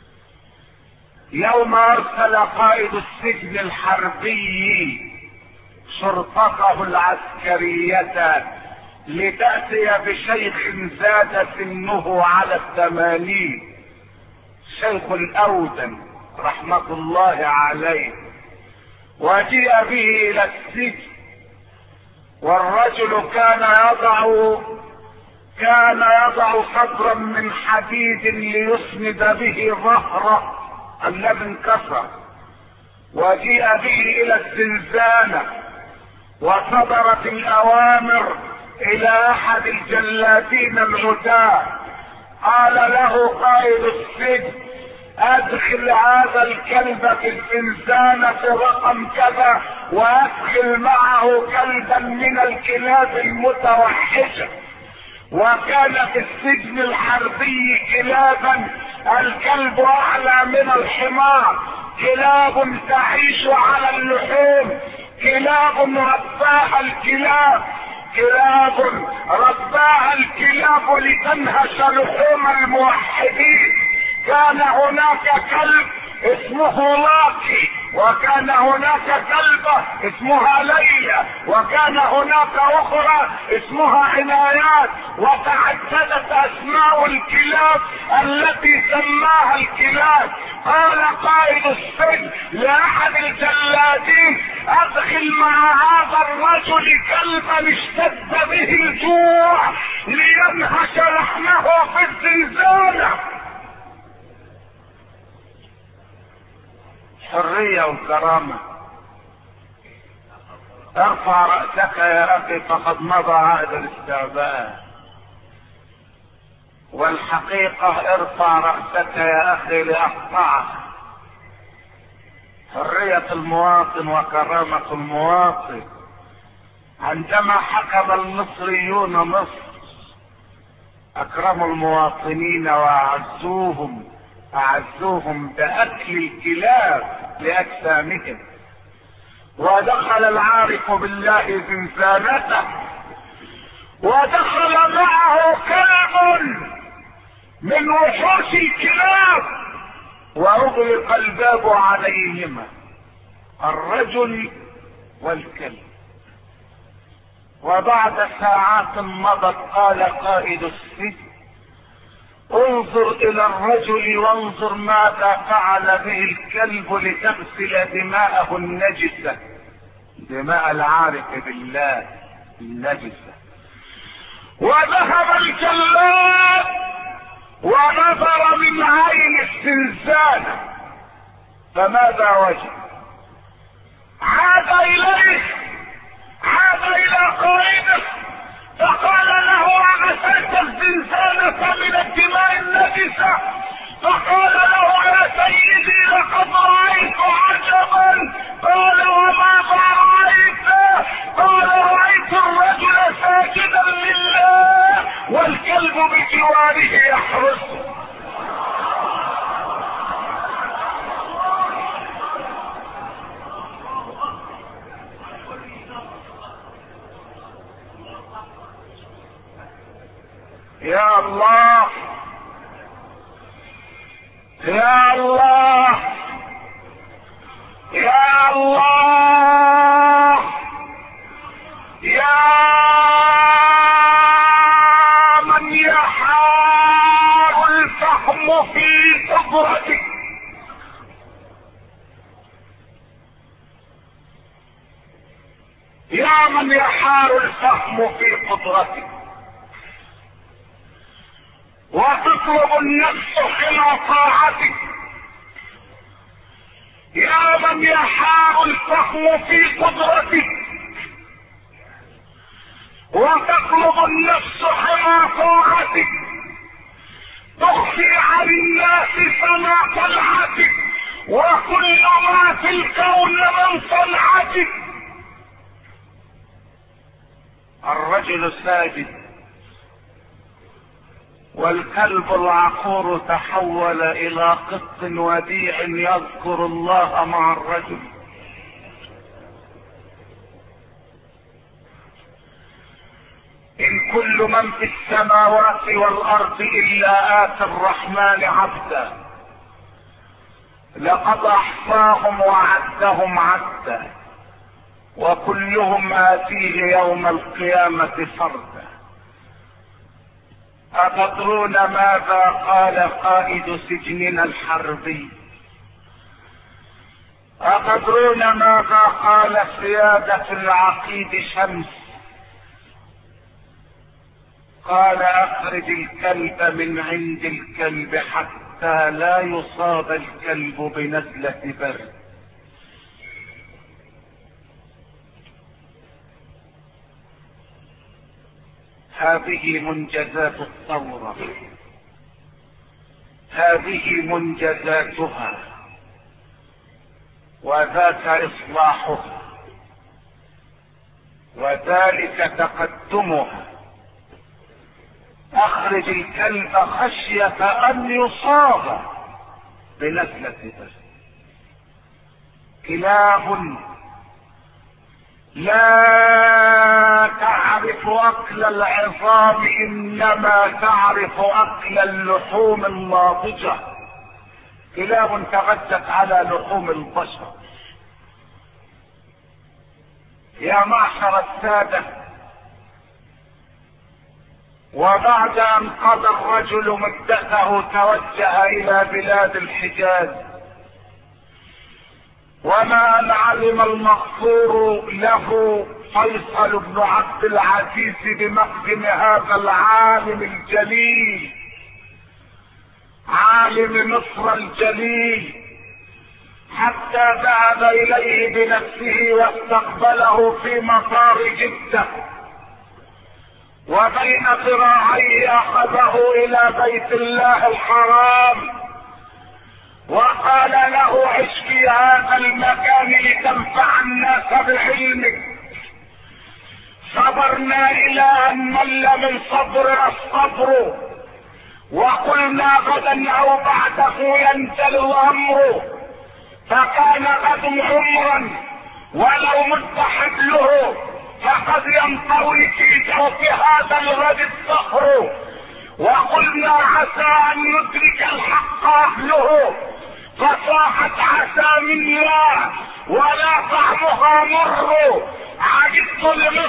يوم ارسل قائد السجن الحربي شرطته العسكرية لتأتي بشيخ زاد سنه على 80، شيخ الاودن رحمة الله عليه، وجيء به الى السجن. والرجل كان يضع صدرا من حديد ليسند به ظهره الذي انكسر، وجيء به الى الزنزانة وصدرت الاوامر الى احد الجلادين العتاة، قال له قائد السجن ادخل هذا الكلب في الزنزانة في رقم كذا، وادخل معه كلبا من الكلاب المتوحشة. وكان في السجن الحربي كلابا الكلب اعلى من الحمار، كلاب تعيش على اللحوم، كلاب رباها الكلاب، كلاب رباها الكلاب لتنهش لحوم الموحدين. كان هناك كلب اسمه لاكي، وكان هناك كلبة اسمها ليلى، وكان هناك اخرى اسمها عنايات، وتعددت اسماء الكلاب التي سماها الكلاب. قال قائد السجن لاحد الجلادين ادخل مع هذا الرجل كلبا اشتد به الجوع لينهش لحمه في الزنزانة. حرية وكرامة. ارفع رأسك يا اخي فقد مضى عهد الاستعباد. والحقيقة ارفع رأسك يا اخي لأقطعك. حرية المواطن وكرامة المواطن. عندما حكم المصريون مصر اكرموا المواطنين واعزوهم بأكل الكلاب لأجسامهم. ودخل العارف بالله زنزانته، ودخل معه كلب من وحوش الكلاب، وأغلق الباب عليهما، الرجل والكلب. وبعد ساعات مضت قال قائد السجن انظر الى الرجل وانظر ماذا فعل به الكلب لتغسل دماءه النجسة، دماء العارف بالله النجسة. وذهب الجلاد ونظر من عين الزنزانة، فماذا وجد؟ عاد الى قائده فقال له اغسلت الزنزانة من الدماء النجسة؟ فقال له يا سيدي لقد رأيت عجبا. قال وماذا رأيت؟ قال رأيت الرجل ساجدا لله والكلب بجواره يحرسه. يا الله يا الله يا الله يا من يحار الفهم في قدرتك. يا من يحار الفهم في قدرتك وتطلب النفس حين طاعتك. يا من يحار الفهم في قدرتك وتطلب النفس حين طاعتك. تخفي عن الناس سما طلعتك وكل ما في الكون من صنعتك. الرجل ساجد والكلب العقور تحول الى قط وديع يذكر الله مع الرجل. ان كل من في السماوات والارض الا اتى الرحمن عبدا لقد احصاهم وعدهم عدا وكلهم آتيه يوم القيامة فردا. أتدرون ماذا قال قائد سجننا الحربي؟ أتدرون ماذا قال سيادة العقيد شمس؟ قال أخرج الكلب من عند الكلب حتى لا يصاب الكلب بنزلة برد. هذه منجزات الثورة، هذه منجزاتها، وذاك إصلاحها، وذلك تقدمها. أخرج الكلب خشية أن يصاب بنزلة دم. كلاب لا تعرف أكل العظام، إنما تعرف أكل اللحوم الناضجة. كلاب تغذت على لحوم البشر. يا معشر السادة، وبعد أن قضى الرجل مدته توجه إلى بلاد الحجاز، وما أن علم المغفور له فيصل بن عبد العزيز بمقدم هذا العالم الجليل، عالم مصر الجليل، حتى ذهب إليه بنفسه واستقبله في مطار جدة، وبين ذراعيه أخذه إلى بيت الله الحرام، وقال له: عش في هذا المكان لتنفع الناس بعلمك. صبرنا إلى أن مل من صبرنا الصبر، وقلنا غدا أو بعده ينزل الأمر، فكان غد عمرا ولو مد حبله، فقد ينطوي في جوف هذا الغد الصخر. وقلنا عسى أن يدرك الحق أهله، فصاحت عسى من لا ولا طعمها مر. عجبت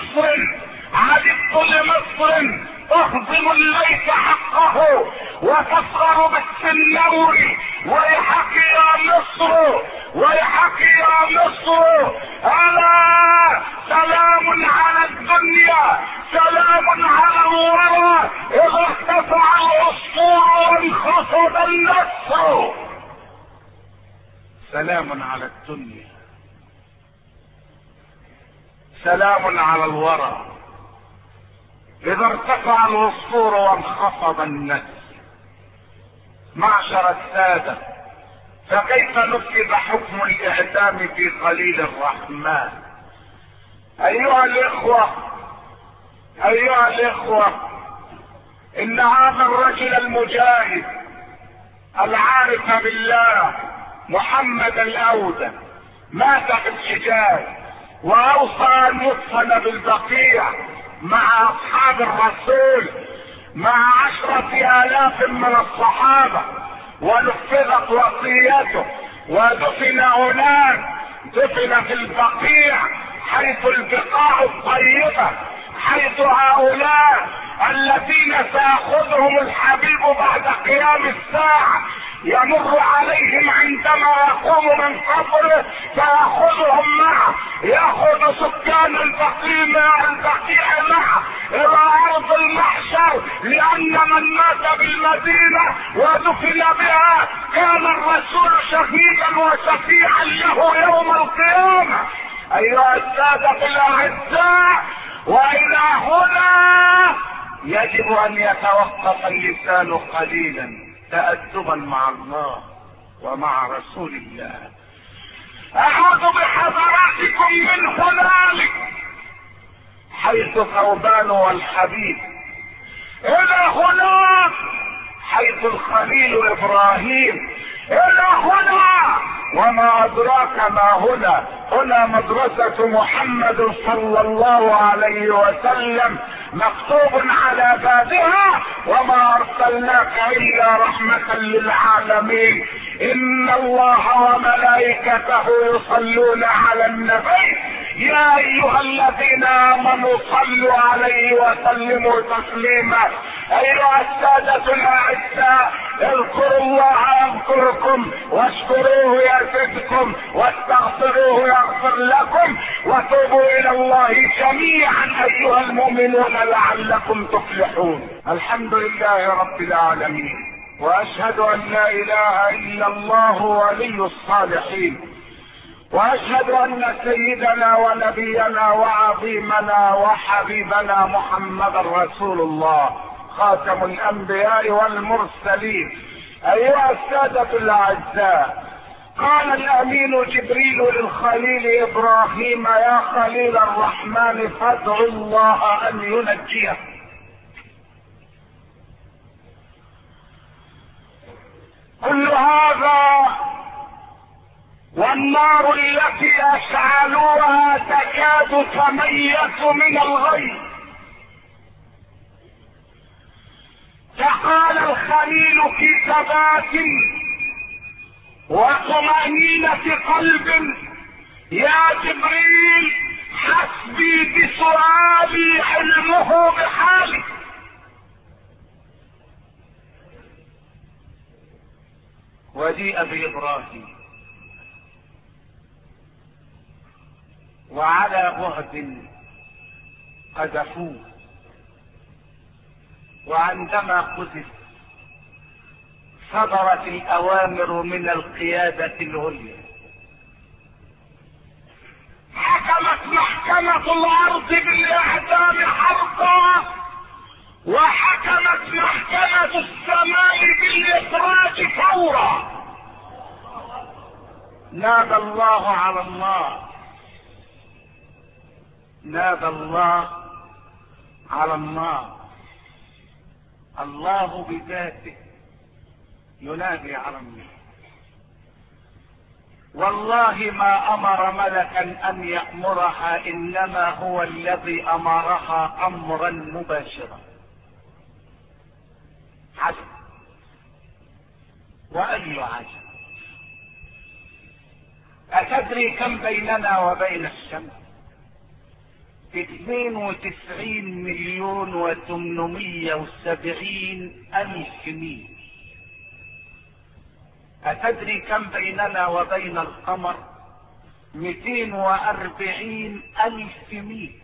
لمصر تهضم الليث حقه وتفخر بالسنور. ويحك يا مصر، ألا سلام على الدنيا، سلام على الورى، إذا ارتفع العصفور وانخفض النصر. سلام على الدنيا، سلام على الورى، إذا ارتفع العصفور وانخفض النسر. معشر السادة، فكيف نفذ حكم الإعدام في خليل الرحمن؟ أيها الإخوة، إن هذا الرجل المجاهد العارف بالله محمد الأودة مات في الحجاز، وأوصى أن يدفن بالبقيع مع أصحاب الرسول مع 10,000 من الصحابة، ونفذت وصيته ودفن هناك، دفن في البقيع حيث البقاع الطيبة، حيث هؤلاء الذين سيأخذهم الحبيب بعد قيام الساعة يمر عليهم عندما يقوم من قبره فيأخذهم معه، يأخذ سكان البقيع معه إلى أرض المحشر، لأن من مات بالمدينة ودفن بها كان الرسول شهيدا وشفيعا له يوم القيامة. أيها السادة الأعزاء، وإلى هنا يجب أن يتوقف اللسان قليلا تأدبا مع الله ومع رسول الله. أعوذ بحضراتكم من هنالك حيث ثوبان والحبيب، إلى هناك حيث الخليل إبراهيم، إلى هنا وما أدراك ما هنا. هنا مدرسة محمد صلى الله عليه وسلم مكتوب على بابها: وما أرسلناك إلا رحمة للعالمين. إن الله وملائكته يصلون على النبي، يا أيها الذين آمنوا صلوا عليه وسلموا تسليما. أيها السادة الأعزاء، اذكروا الله يذكركم، واشكروه يزدكم، واستغفروه يغفر لكم، وتوبوا إلى الله جميعا أيها المؤمنون لعلكم تفلحون. الحمد لله رب العالمين، وأشهد أن لا إله إلا الله ولي الصالحين، واشهد ان سيدنا ونبينا وعظيمنا وحبيبنا محمد رسول الله خاتم الانبياء والمرسلين. ايها السادة الاعزاء، قال الامين جبريل للخليل ابراهيم: يا خليل الرحمن فادع الله ان ينجيه. كل هذا والنار التي اشعلوها تكاد تميز من الغيظ. فقال الخليل في ثبات وطمأنينة قلب: يا جبريل، حسبي بسؤالي علمه بحالي. وجيء بإبراهيم وعلى بعد قذفوه، وعندما قذف صدرت الأوامر من القيادة العليا. حكمت محكمة الأرض بالإعدام حرقا، وحكمت محكمة السماء بالإخراج فورا. نادى الله على الله، نادى الله على الله. الله بذاته ينادي على الله. والله ما امر ملكا ان يأمرها، انما هو الذي امرها امرا مباشرا. عجب واي عجب. اتدري كم بيننا وبين الشمس؟ 92,870,000 ميل. أتدري كم بيننا وبين القمر؟ 240,000 ميل.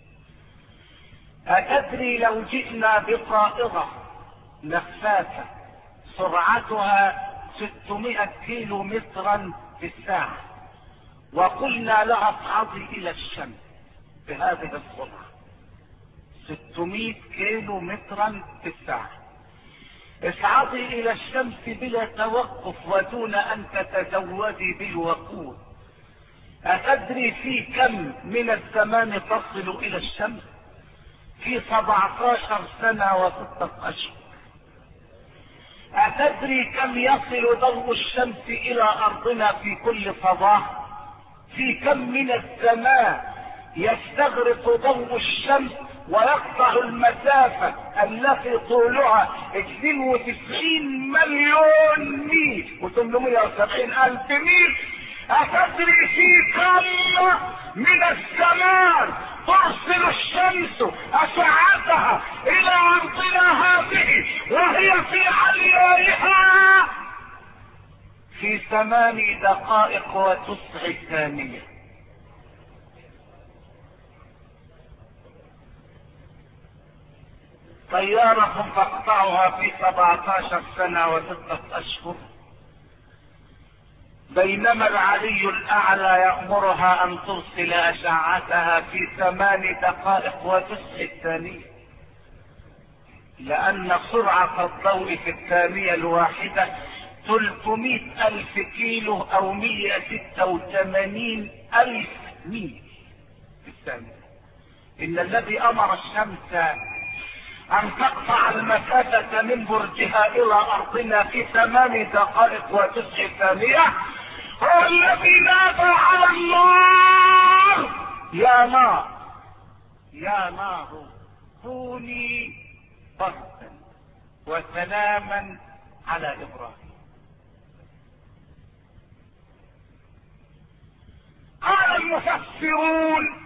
أتدري لو جئنا بطائرة نفاثة سرعتها 600 كيلو مترا في الساعة وقلنا لها اصعدي إلى الشمس بهذه السرعة 600 كيلو مترا في الساعة، اصعدي الى الشمس بلا توقف ودون ان تتزودي بالوقود، اتدري في كم من الزمان تصل الى الشمس؟ في 17 سنة و6 اشهر. اتدري كم يصل ضوء الشمس الى ارضنا في كل صباح؟ في كم من الزمان يستغرق ضوء الشمس ويقطع المسافة التي طولها 92 مليون ميل و870,000 ميل؟ أتدري في كم من الزمان ترسل الشمس أشعتها إلى أرضنا هذه وهي في عليائها؟ في 8 دقائق و9 ثانية. طيارة تقطعها في 17 سنة و6 اشهر، بينما العلي الاعلى يأمرها ان ترسل اشعتها في 8 دقائق و9 ثانية، لان سرعة الضوء في الثانية الواحدة 300,000 كيلو او 186,000 ميل في الثانية. ان الذي امر الشمس ان تقطع المسافة من برجها الى ارضنا في 8 دقائق و9 ثانية هو الذي نادى على النار: يا نار، يا نار كوني بردا وسلاما على ابراهيم. قال المفسرون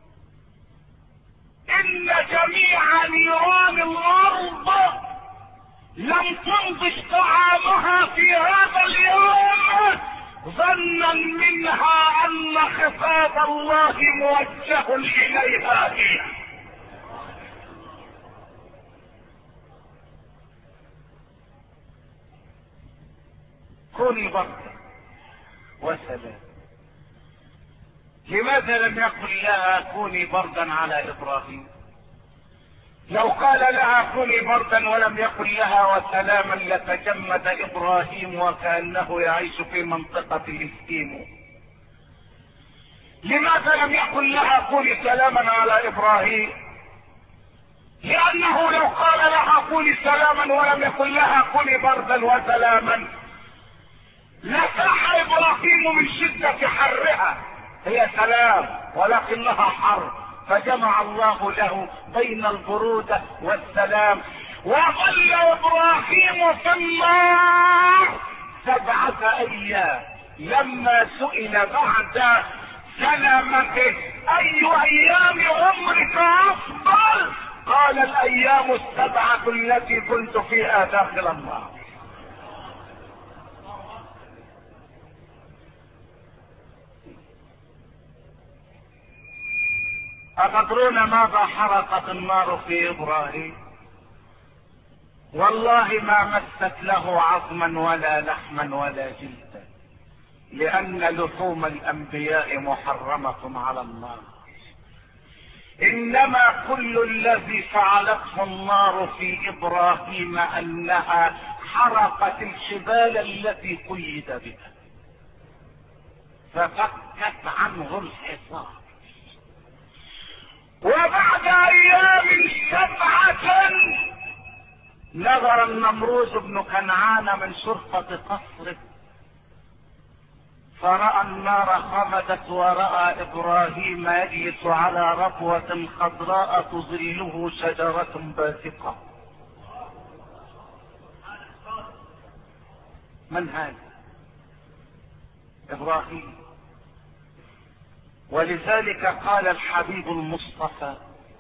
ان جميع نيران الارض لم تنضج طعامها في هذا اليوم ظنا منها ان خطاب الله موجه اليها هي. كوني بردا وسلام. لماذا لم يقل لها كوني بردا على ابراهيم؟ لو قال لها كوني بردا ولم يقل لها وسلاما لتجمد ابراهيم وكأنه يعيش في منطقة الاسكيمو. لماذا لم يقل لها كوني سلاما على ابراهيم؟ لانه لو قال لها كوني سلاما ولم يقل لها كوني بردا وسلاما لساح ابراهيم من شدة حرها. هي سلام ولكنها حر، فجمع الله له بين البرودة والسلام. وظل ابراهيم في النار 7 ايام. لما سئل بعد سلامته اي ايام عمرك افضل، قال الايام 7 التي كنت فيها داخل النار. أتدرون ماذا حرقت النار في إبراهيم؟ والله ما مست له عظما ولا لحما ولا جلدا، لأن لحوم الأنبياء محرمة على النار. إنما كل الذي فعلته النار في إبراهيم أنها حرقت الجبال التي قيد بها، ففكت عنه الحصار. وبعد ايام 7 نظر النمروز بن كنعان من شرفة قصره فرأى النار خمدت، ورأى ابراهيم يجلس على ربوة خضراء تظله شجرة باسقة. من هذا؟ ابراهيم. ولذلك قال الحبيب المصطفى: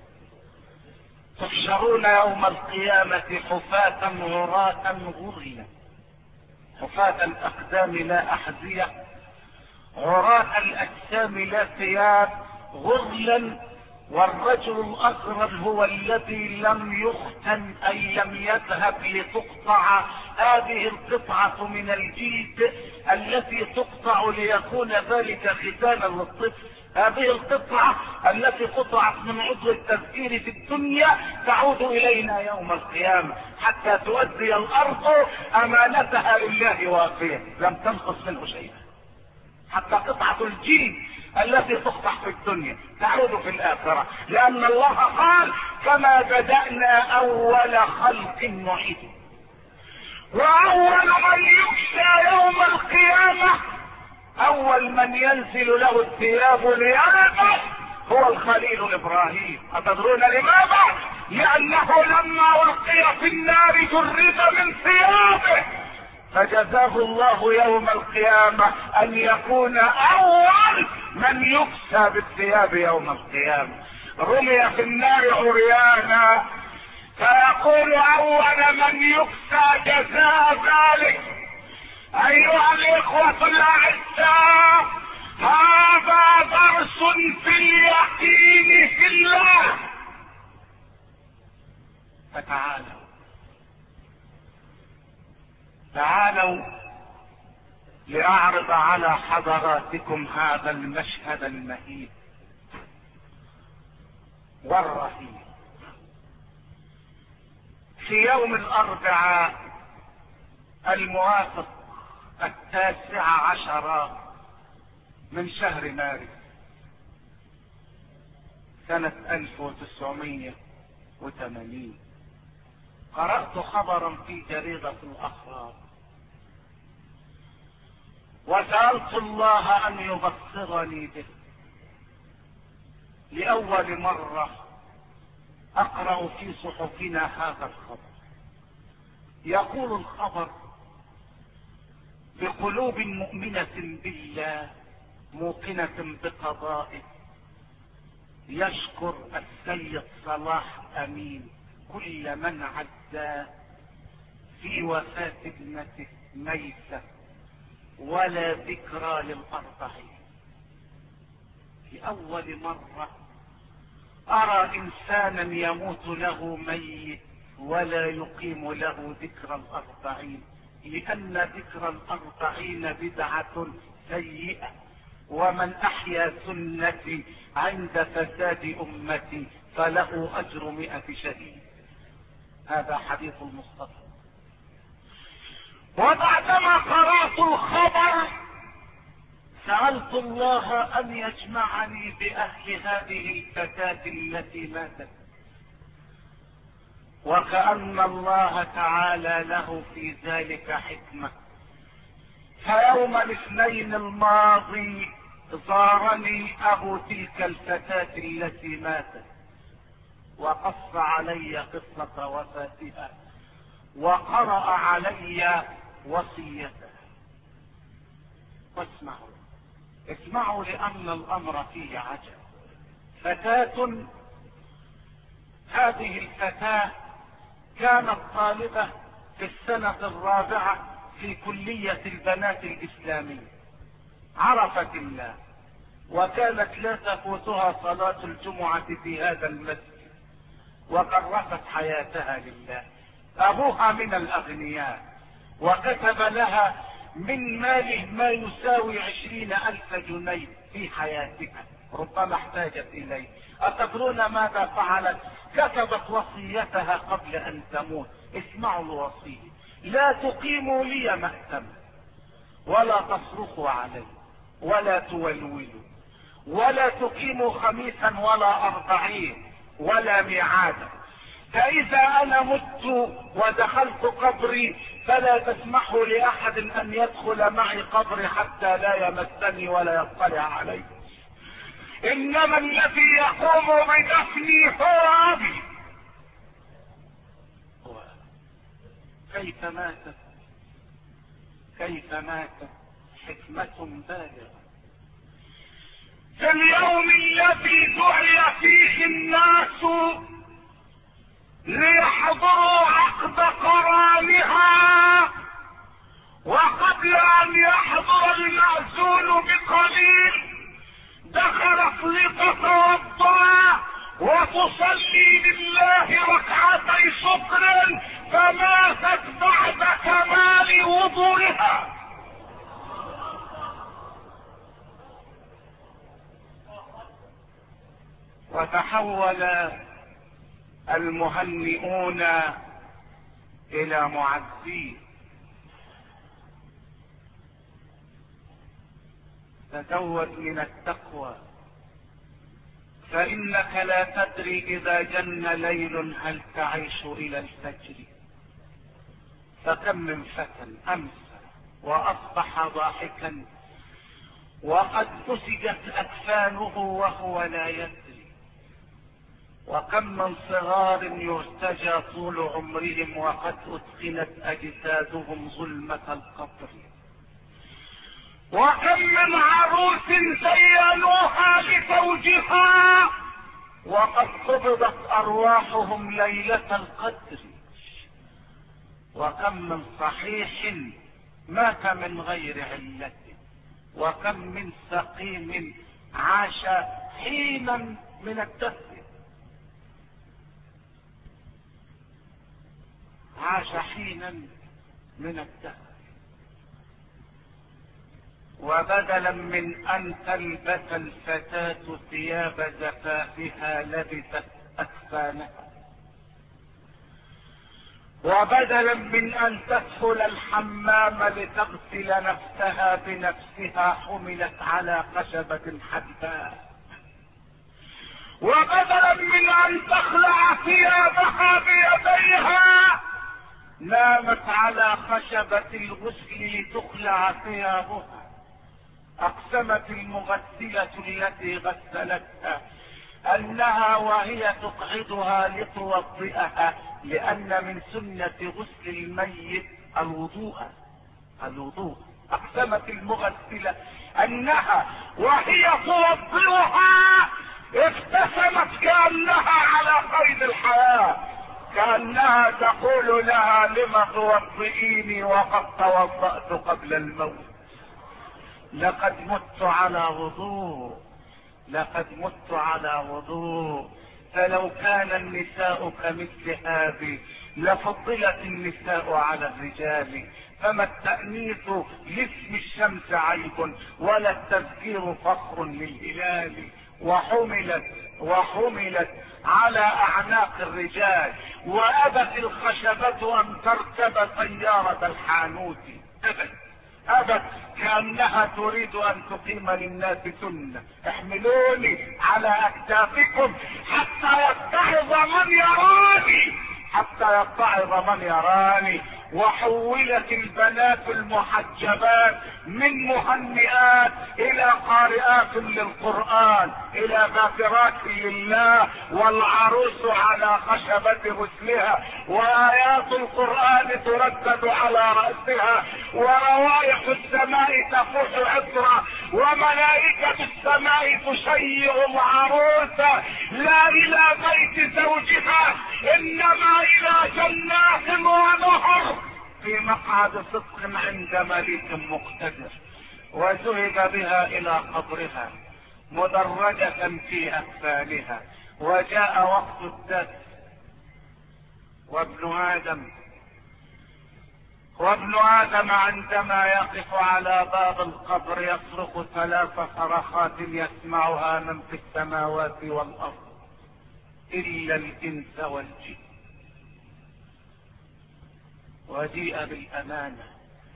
تحشرون يوم القيامة حفاة عراة غرلا، حفاة الأقدام لا أحذية، عراة الأجسام لا ثياب، غرلا. والرجل الأغرل هو الذي لم يختن، أي لم يذهب لتقطع هذه القطعة من الجلد التي تقطع ليكون ذلك ختانا للطفل. هذه القطعة التي قطعت من عضو التذكير في الدنيا تعود إلينا يوم القيامة حتى تؤدي الأرض أمانتها لله وافية، لم تنقص منه شيئا. حتى قطعة الجلد التي تقطع في الدنيا تعود في الآخرة، لأن الله قال: كما بدأنا أول خلق نعيده. وأول من يكسى يوم القيامة، أول من ينزل له الثياب ليلبس هو الخليل إبراهيم. أتدرون لماذا؟ لأنه لما ألقي في النار جرد من ثيابه، فجزاه الله يوم القيامة أن يكون أول من يكسى بالثياب يوم القيامة. رمي في النار عريانا، فيقول أول من يكسى جزاء ذلك: أيها الإخوة الأعزاء، هذا درس في اليقين في الله. تعالوا لأعرض على حضراتكم هذا المشهد المهيب والرهيب. في يوم الأربعاء الموافق 19 من شهر مارس سنة 1980 قرأت خبرا في جريدة الأخبار، وسألت الله أن يبصرني به. لأول مرة أقرأ في صحفنا هذا الخبر. يقول الخبر: بقلوب مؤمنة بالله موقنة بقضائه يشكر السيد صلاح أمين كل من عدى في وفاة ابنته ميتة ولا ذكرى للأربعين. لأول مرة أرى إنسانا يموت له ميت ولا يقيم له ذكرى الأربعين، لأن ذكرى الأربعين بدعة سيئة ومن احيا سنتي عند فساد امتي فله اجر 100 شهيد. هذا حديث المصطفى. وبعدما قرأت الخبر سألت الله ان يجمعني باهل هذه الفتاة التي ماتت، وكأن الله تعالى له في ذلك حكمة. فيوم الاثنين الماضي زارني ابو تلك الفتاة التي ماتت وقص علي قصة وفاتها وقرأ علي وصيتها. اسمعوا لأن الأمر فيه عجب. فتاة، هذه الفتاة كانت طالبة في السنة الرابعة في كلية البنات الإسلامية، عرفت الله وكانت لا تفوتها صلاة الجمعة في هذا المسجد، وكرست حياتها لله. أبوها من الأغنياء وكتب لها من ماله ما يساوي 20,000 جنيه في حياتها، ربما احتاجت إليه. أتدرون ماذا فعلت؟ كتبت وصيتها قبل أن تموت. اسمعوا الوصية: لا تقيموا لي مأتما، ولا تصرخوا علي، ولا تولولوا، ولا تقيموا خميسا ولا 40 ولا ميعادا. فإذا أنا مت ودخلت قبري فلا تسمحوا لأحد أن يدخل معي قبري حتى لا يمسني ولا يطلع علي. إنما الذي يقوم بدفني هو أبي. كيف ماتت حكمة بالغة. في اليوم الذي دعي فيه الناس ليحضروا عقد قرانها، وقبل ان يحضر المأذون بقليل دخلت لتتوضا وتصلي لله ركعتي شكر، فماتت بعد كمال وضوئها. وتحول المهنئون الى معزين. تزود من التقوى، فانك لا تدري اذا جن ليل هل تعيش الى الفجر. فكم من فتى امسى واصبح ضاحكا وقد أسجت اكفانه وهو لا يدري. وكم من صغار يرتجى طول عمرهم وقد أدخلت أجسادهم ظلمة القبر. وكم من عروس زينوها لزوجها وقد قبضت أرواحهم ليلة القدر. وكم من صحيح مات من غير علة، وكم من سقيم عاش حينا من الدهر. عاش حينا من الدهر. وبدلا من ان تلبس الفتاة ثياب زفافها لبست اكفانها، وبدلا من ان تدخل الحمام لتغسل نفسها بنفسها حملت على خشبة حدباء، وبدلا من ان تخلع ثيابها بيديها نامت على خشبة الغسل لتخلع ثيابها. اقسمت المغسلة التي غسلتها انها وهي تقعدها لتوضئها، لان من سنة غسل الميت الوضوء. اقسمت المغسلة انها وهي توضئها ابتسمت كأنها على قيد الحياة، كأنها تقول لها لم توضئيني وقد توضأت قبل الموت. لقد مت على وضوء. فلو كان النساء كمثل هذه لفضلت النساء على الرجال. فما التأنيث لاسم الشمس عيب ولا التذكير فخر للهلال. وحملت على اعناق الرجال، وابت الخشبة ان تركب سيارة الحانوت. ابت كأنها تريد ان تقيم للناس سنة. احملوني على اكتافكم حتى يتعظ من يراني. وحولت البنات المحجبات من مهنئات الى قارئات للقرآن، الى ذاكرات لله، والعروس على خشبة غسلها، وآيات القرآن تردد على رأسها، وروائح السماء تفوح عطرا، وملائكة السماء تشيع العروس لا الى بيت زوجها انما الى جنات ونهر في مقعد صدق عند مليك مقتدر. وذهب بها الى قبرها مدرجة في اكفانها. وجاء وقت الدفن، وابن آدم عندما يقف على باب القبر يصرخ 3 صرخات يسمعها من في السماوات والأرض إلا الإنس والجن. وجيء بالأمانة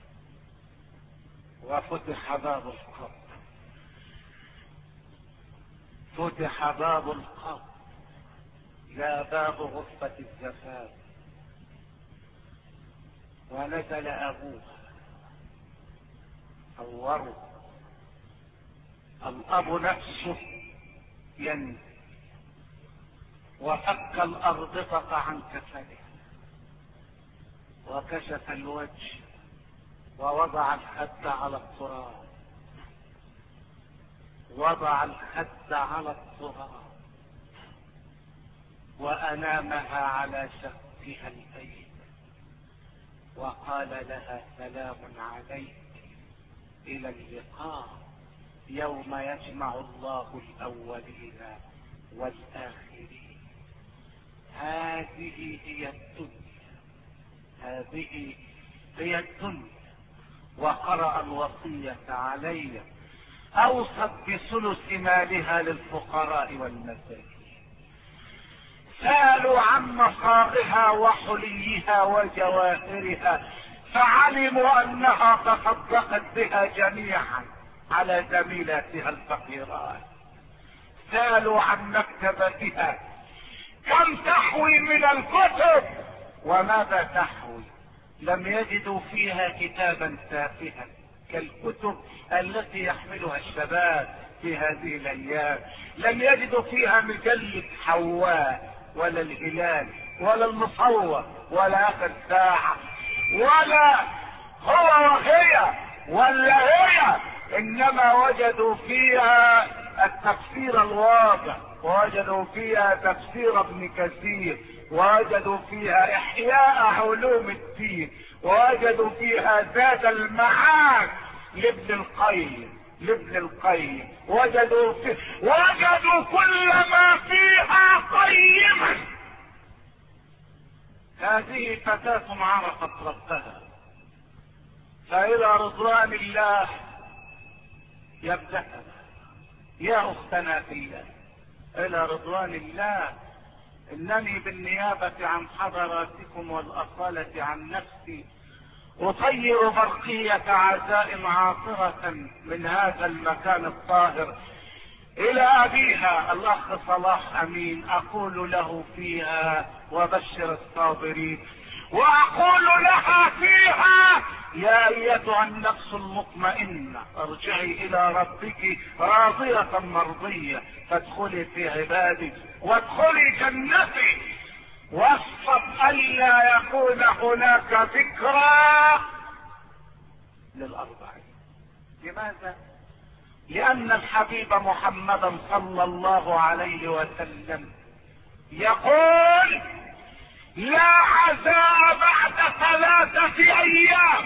وفتح باب القبر. لا باب غرفة الزفاف. ونزل أبوها صوروا الأب نفسه ينزل، وفك الأرضفة عن كفنه وكشف الوجه ووضع الخد على التراب، وأنامها على شقها الأيمن، وقال لها سلام عليك إلى اللقاء يوم يجمع الله الأولين والآخرين. هذه هي الدنيا. وقرأ الوصية علي. أوصت بثلث مالها للفقراء والمساكين. سألوا عن مصاغها وحليها وجواهرها، فعلموا أنها تصدقت بها جميعا على زميلاتها الفقيرات. سألوا عن مكتبتها، كم تحوي من الكتب وماذا تحوي؟ لم يجدوا فيها كتابا تافها كالكتب التي يحملها الشباب في هذه الايام. لم يجدوا فيها مجلة حواء ولا الهلال ولا المصور ولا اخر ساعة ولا هو وهي ولا هي، انما وجدوا فيها التفسير الواضح، ووجدوا فيها تفسير ابن كثير، ووجدوا فيها احياء علوم الدين، ووجدوا فيها زاد المعاد لابن القيم. وجدوا كل ما فيها قيما. هذه فتاة عرفت ربها، فإلى رضوان الله يبدأ. يا أختنا في الله، إلى رضوان الله. إنني بالنيابة عن حضراتكم والأصالة عن نفسي أطير برقية عزاء عاطرة من هذا المكان الطاهر إلى أبيها الأخ صلاح أمين. أقول له فيها وبشر الصابرين، وأقول لها فيها يا أيتها النفس المطمئنة ارجعي إلى ربك راضية مرضية، فادخلي في عبادي وادخلي جنتي، واصفب ألا يكون هناك ذكرى للأربعين. لماذا؟ لأن الحبيب محمدا صلى الله عليه وسلم يقول لا عزاء بعد 3 أيام،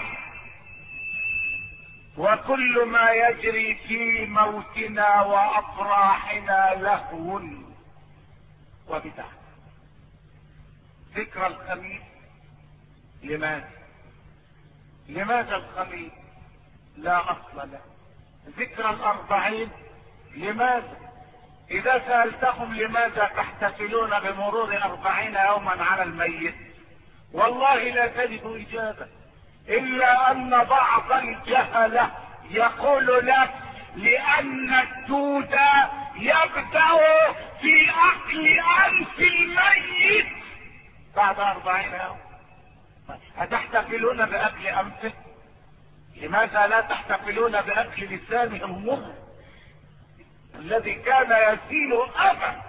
وكل ما يجري في موتنا وأفراحنا لهو وبدعة. ذكرى الخميس لماذا؟ لماذا الخميس؟ لا اصل له. ذكرى الاربعين لماذا؟ اذا سألتهم لماذا تحتفلون بمرور 40 يوما على الميت، والله لا تجد اجابة، الا ان بعض الجهلة يقول لك لان الدود يبدأ في اكل انف الميت بعد 40 يوم. أتحتفلون بأكل أنفه؟ لماذا لا تحتفلون بأكل لسانه المر الذي كان يسيل أبا؟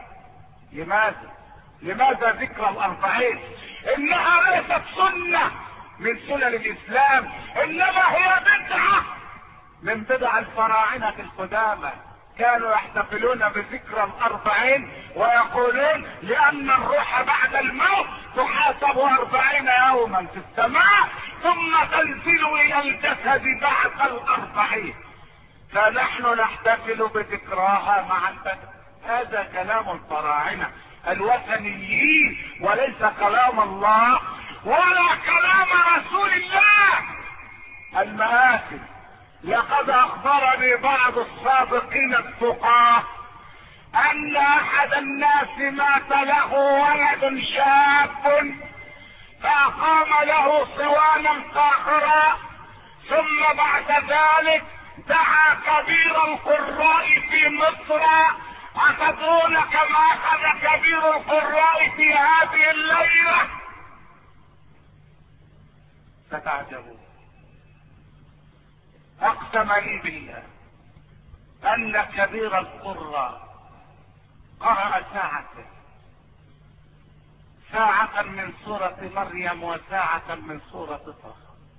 لماذا ذكرى الأربعين؟ إنها ليست سنة من سنن الإسلام، إنما هي بدعة من بدع الفراعنة القدامى. كانوا يحتفلون بذكرى الأربعين ويقولون لأن الروح بعد الموت تحاسب 40 يوما في السماء ثم تنزل إلى الجسد بعد 40. فنحن نحتفل بذكراها مع البدء. هذا كلام الفراعنة الوثنيين وليس كلام الله ولا كلام رسول الله. المآثم، لقد اخبرني بعض السابقين التقاة ان احد الناس مات له ولد شاب فاقام له صوانا قاهرا، ثم بعد ذلك دعا كبير القراء في مصر. أتدرون كما اخذ كبير القراء في هذه الليلة؟ ستعجبون. اقسم لي بالله ان كبير القراء قرأ ساعة من سورة مريم وساعة من سورة طه،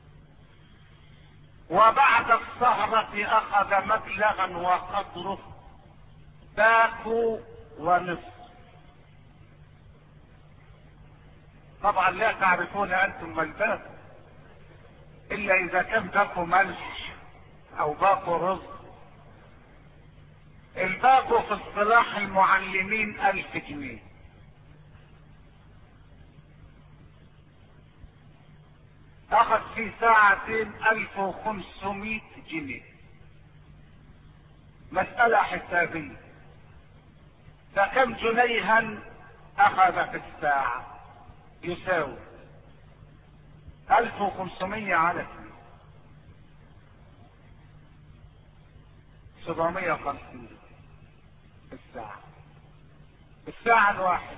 وبعد السهرة اخذ مبلغا وقدره باكو ونصف. طبعا لا تعرفون انتم ما الباكو الا اذا كان باكو ملح او باكو رز. الباكو في اصطلاح المعلمين 1000 جنيه. اخذ في ساعتين 1500 جنيه. مسألة حسابية. فكم جنيها اخذ في الساعة؟ يساوي 1500 على 750 الساعة الواحدة.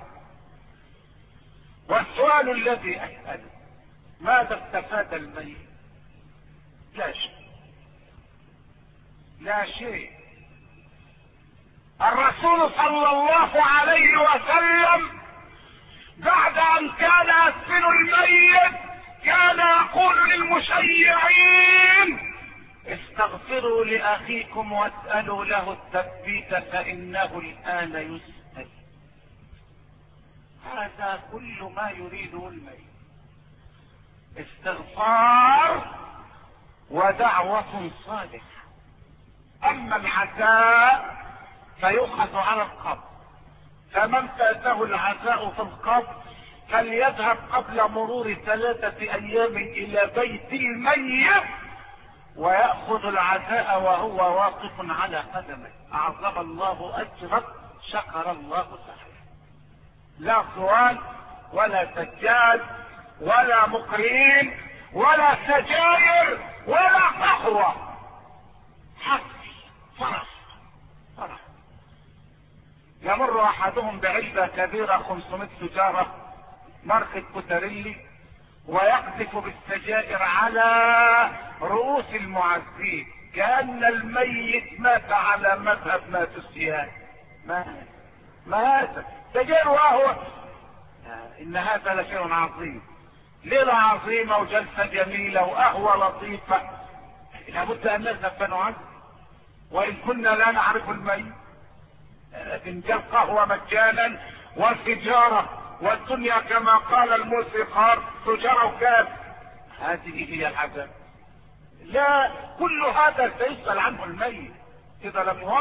والسؤال الذي اسأله: ماذا استفاد الميت؟ لا شيء. الرسول صلى الله عليه وسلم بعد ان كان يدفن الميت كان يقول للمشيعين: استغفروا لاخيكم واسألوا له التثبيت فانه الان يسأل. هذا كل ما يريده الميت، استغفار ودعوة صالحة. اما العزاء فيؤخذ على القبر، فمن فاته العزاء في القبر فليذهب قبل مرور 3 ايام الى بيت الميت ويأخذ العزاء وهو واقف على قدمه. اعظم الله اجرك، شكر الله سعيه. لا صوان ولا سجاد ولا مقرين ولا سجاير ولا قهوة. فرح. يمر احدهم بعلبة كبيرة 500 سجارة ماركة كوتاريلي ويقذف بالسجائر على رؤوس المعزين كأن الميت مات على مذهب ماتوسيان. ما هذا سجائر وهو ان هذا لشيء عظيم. ليلة عظيمة وجلسة جميلة وقهوة لطيفة، لابد ان نذهب فنعزي وان كنا لا نعرف الميت. فنجان قهوة مجانا والسجارة والدنيا كما قال الموسيقار تجار وكاس. هذه هي العذاب. لا، كل هذا سيسأل عنه الميت اذا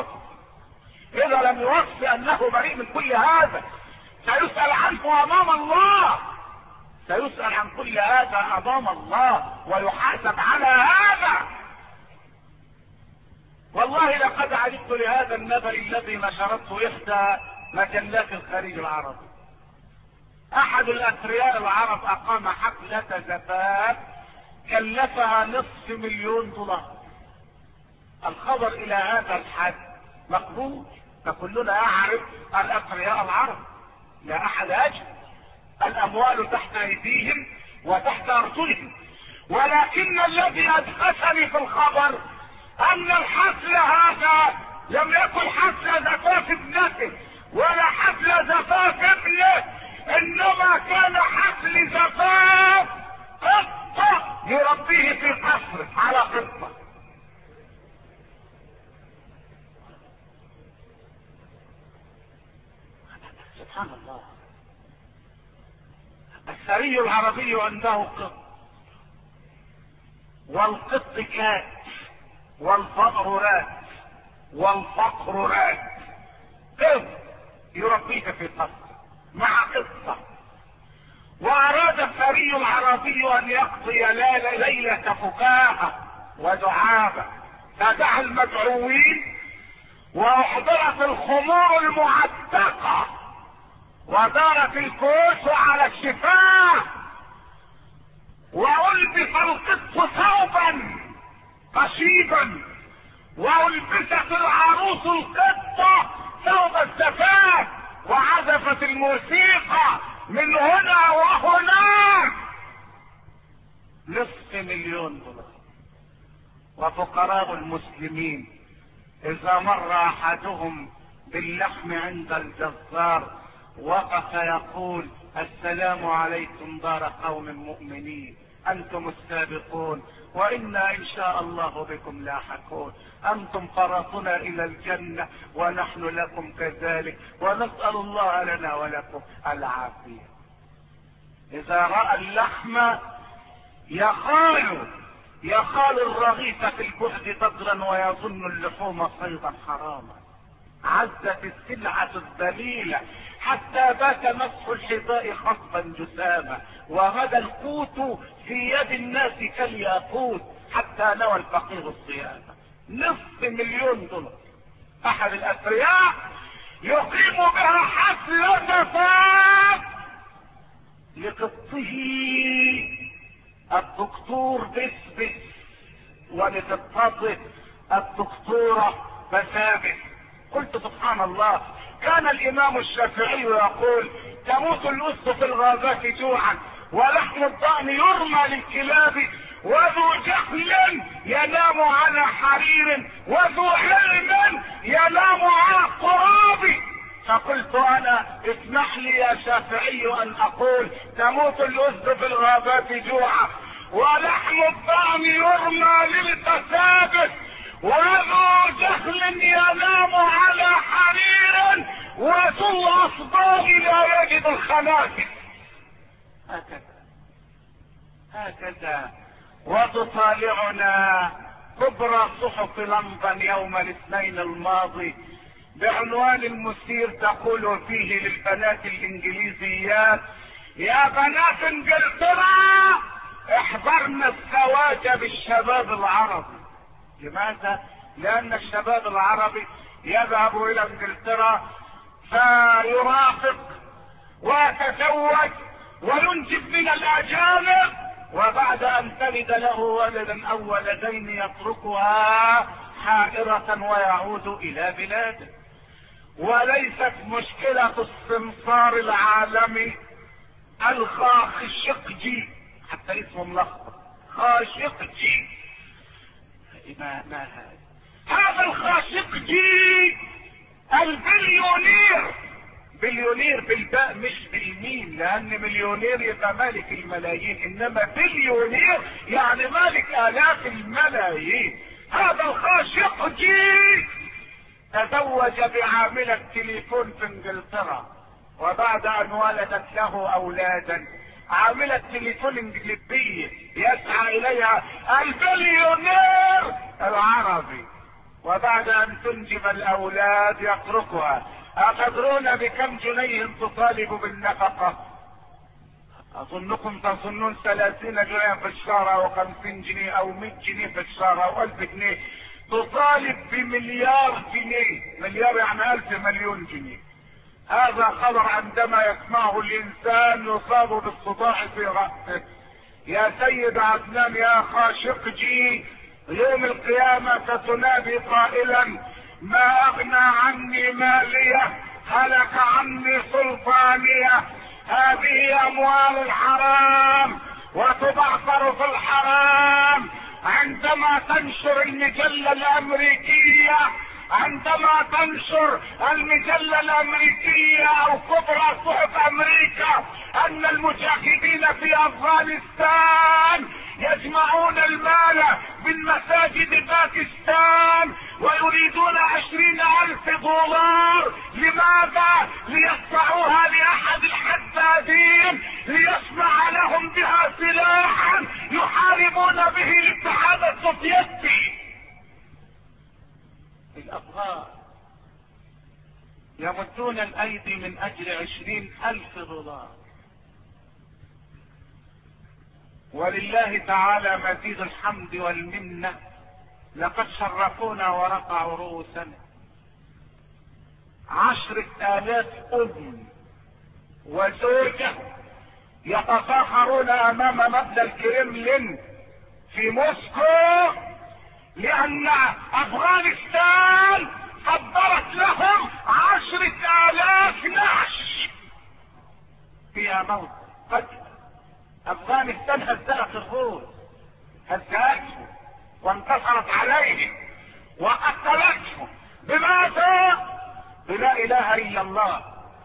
لم يوصف انه بريء من كل هذا، سيسأل عنه امام الله. سيسأل عن كل هذا امام الله ويحاسب على هذا. والله لقد عجبت لهذا النبأ الذي نشرته احدى مجلات الخليج العربي. احد الاثرياء العرب اقام حفلة زفاف كلفها $500,000. الخبر الى هذا الحد مقبول، فكلنا يعرف الاثرياء العرب، لا احد اجل، الاموال تحت ايديهم وتحت ارجلهم. ولكن الذي ادهشني في الخبر ان الحفل هذا لم يكن حفل زفاف ابنته ولا حفل زفاف ابنه، انما كان حفل زفاف قطة يربيه في قصره على قطة. سبحان الله. الثري العربي عنده قط، والقط كات، والفقر رات، والفقر رات. قط يربيك في قصر مع قطة. واراد الثري العربي ان يقضي ليلة فكاهة ودعابة، فدعا المدعوين واحضرت الخمور المعتقة ودارت الكؤوس على الشفاه، والبس القط ثوبا قشيبا، والبست العروس القطة ثوب الزفاف، وعزفت الموسيقى من هنا وهناك. $500,000. وفقراء المسلمين اذا مر احدهم باللحم عند الجزار وقف يقول: السلام عليكم دار قوم مؤمنين، انتم السابقون وانا ان شاء الله بكم لاحقون، انتم فرطنا الى الجنة ونحن لكم كذلك، ونسأل الله لنا ولكم العافية. اذا رأى اللحم يخال الرغيف في الجهد قدرا ويظن اللحوم صيدا حراما. عزت السلعة الذليلة حتى بات مسح الحذاء خصبا جساما، وغدا القوت في يد الناس كالياقوت، حتى نوى الفقير الصيامة. $500,000. احد الاثرياء يقيم بها حفل زفاف لقطه الدكتور بسبس، ولقطته الدكتورة بسابس. قلت سبحان الله. كان الامام الشافعي يقول: تموت الاسد في الغابات جوعا، ولحم الضأن يرمى للكلاب، وذو جهل ينام على حرير، وذو علم ينام على التراب. فقلت انا: اسمح لي يا شافعي ان اقول: تموت الاسد في الغابات جوعا، ولحم الضأن يرمى للتسابس، وذو جهل ينام على حرير، وذو اصداء لا يجد الخنافس. هكذا وتطالعنا كبرى صحف لندن يوم الاثنين الماضي بعنوان مثير تقول فيه للبنات الانجليزيات: يا بنات انجلترا احذرن الزواج بالشباب العربي. لماذا؟ لان الشباب العربي يذهب الى انجلترا فيرافق ويتزوج وينجب من الاجانب، وبعد ان تلد له ولدا او ولدين يتركها حائرة ويعود الى بلاده. وليست مشكلة السمسار العالمي الخاشقجي، حتى اسمه ملخبط، خاشقجي. ما هذا الخاشقجي البليونير، بليونير بالباء مش بالميم، لان مليونير يبقى مالك الملايين، انما بليونير يعني مالك الاف الملايين. هذا الخاشقجي تزوج بعاملة تليفون في انجلترا، وبعد ان ولدت له اولادا عاملة تليفون انجليزية يسعى اليها البليونير العربي، وبعد ان تنجب الاولاد يتركها. أتدرون بكم جنيه تطالب بالنفقة؟ اظنكم تظنون 30 جنيه في الشهر او 50 جنيه او 100 جنيه في الشهر او 1000 جنيه تطالب بمليار جنيه. مليار يعني 1000 مليون جنيه. هذا خبر عندما يسمعه الانسان يصاب بالصداع في رأسه. يا سيد عدنان يا خاشقجي، يوم القيامة ستنادي قائلا ما اغنى عني مالية، هلك عني سلطانية، هذه اموال الحرام وتبعثر في الحرام. عندما تنشر المجلة الامريكية، عندما تنشر المجلة الامريكية او كبرى صحف امريكا ان المجاهدين في افغانستان يجمعون المال من مساجد باكستان ويريدون 20,000 دولار، لماذا؟ ليدفعوها لاحد الحدادين ليصنع لهم بها سلاحا يحاربون به الاتحاد السوفيتي. الافغان يمدون الايدي من اجل 20,000 دولار. ولله تعالى مزيد الحمد والمنة، لقد شرفونا ورفعوا رؤوسنا. 10,000 ام وزوجة يتفاخرون امام مبنى الكرملين في موسكو لان افغانستان قدرت لهم 10,000 نعش فيها موت. قد افغانستان هزأت الروس، هزأته وانتصرت عليه وقتلته. بماذا؟ بلا اله الا الله،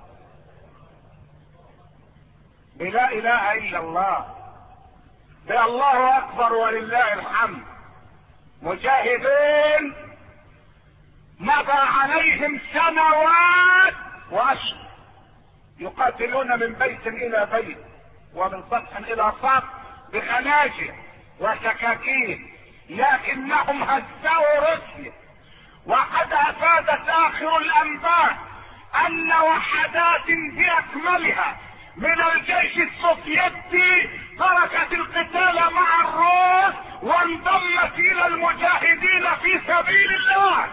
بلا اله الا الله، بالله اكبر ولله الحمد. مجاهدين مضى عليهم سنوات واشهر يقاتلون من بيت الى بيت ومن سطح الى سطح بخناجر وسكاكين، لكنهم هزوا روسيا. وقد افادت اخر الانباء ان وحدات باكملها من الجيش السوفيتي تركت القتال مع الروس وانضمت الى المجاهدين في سبيل الله.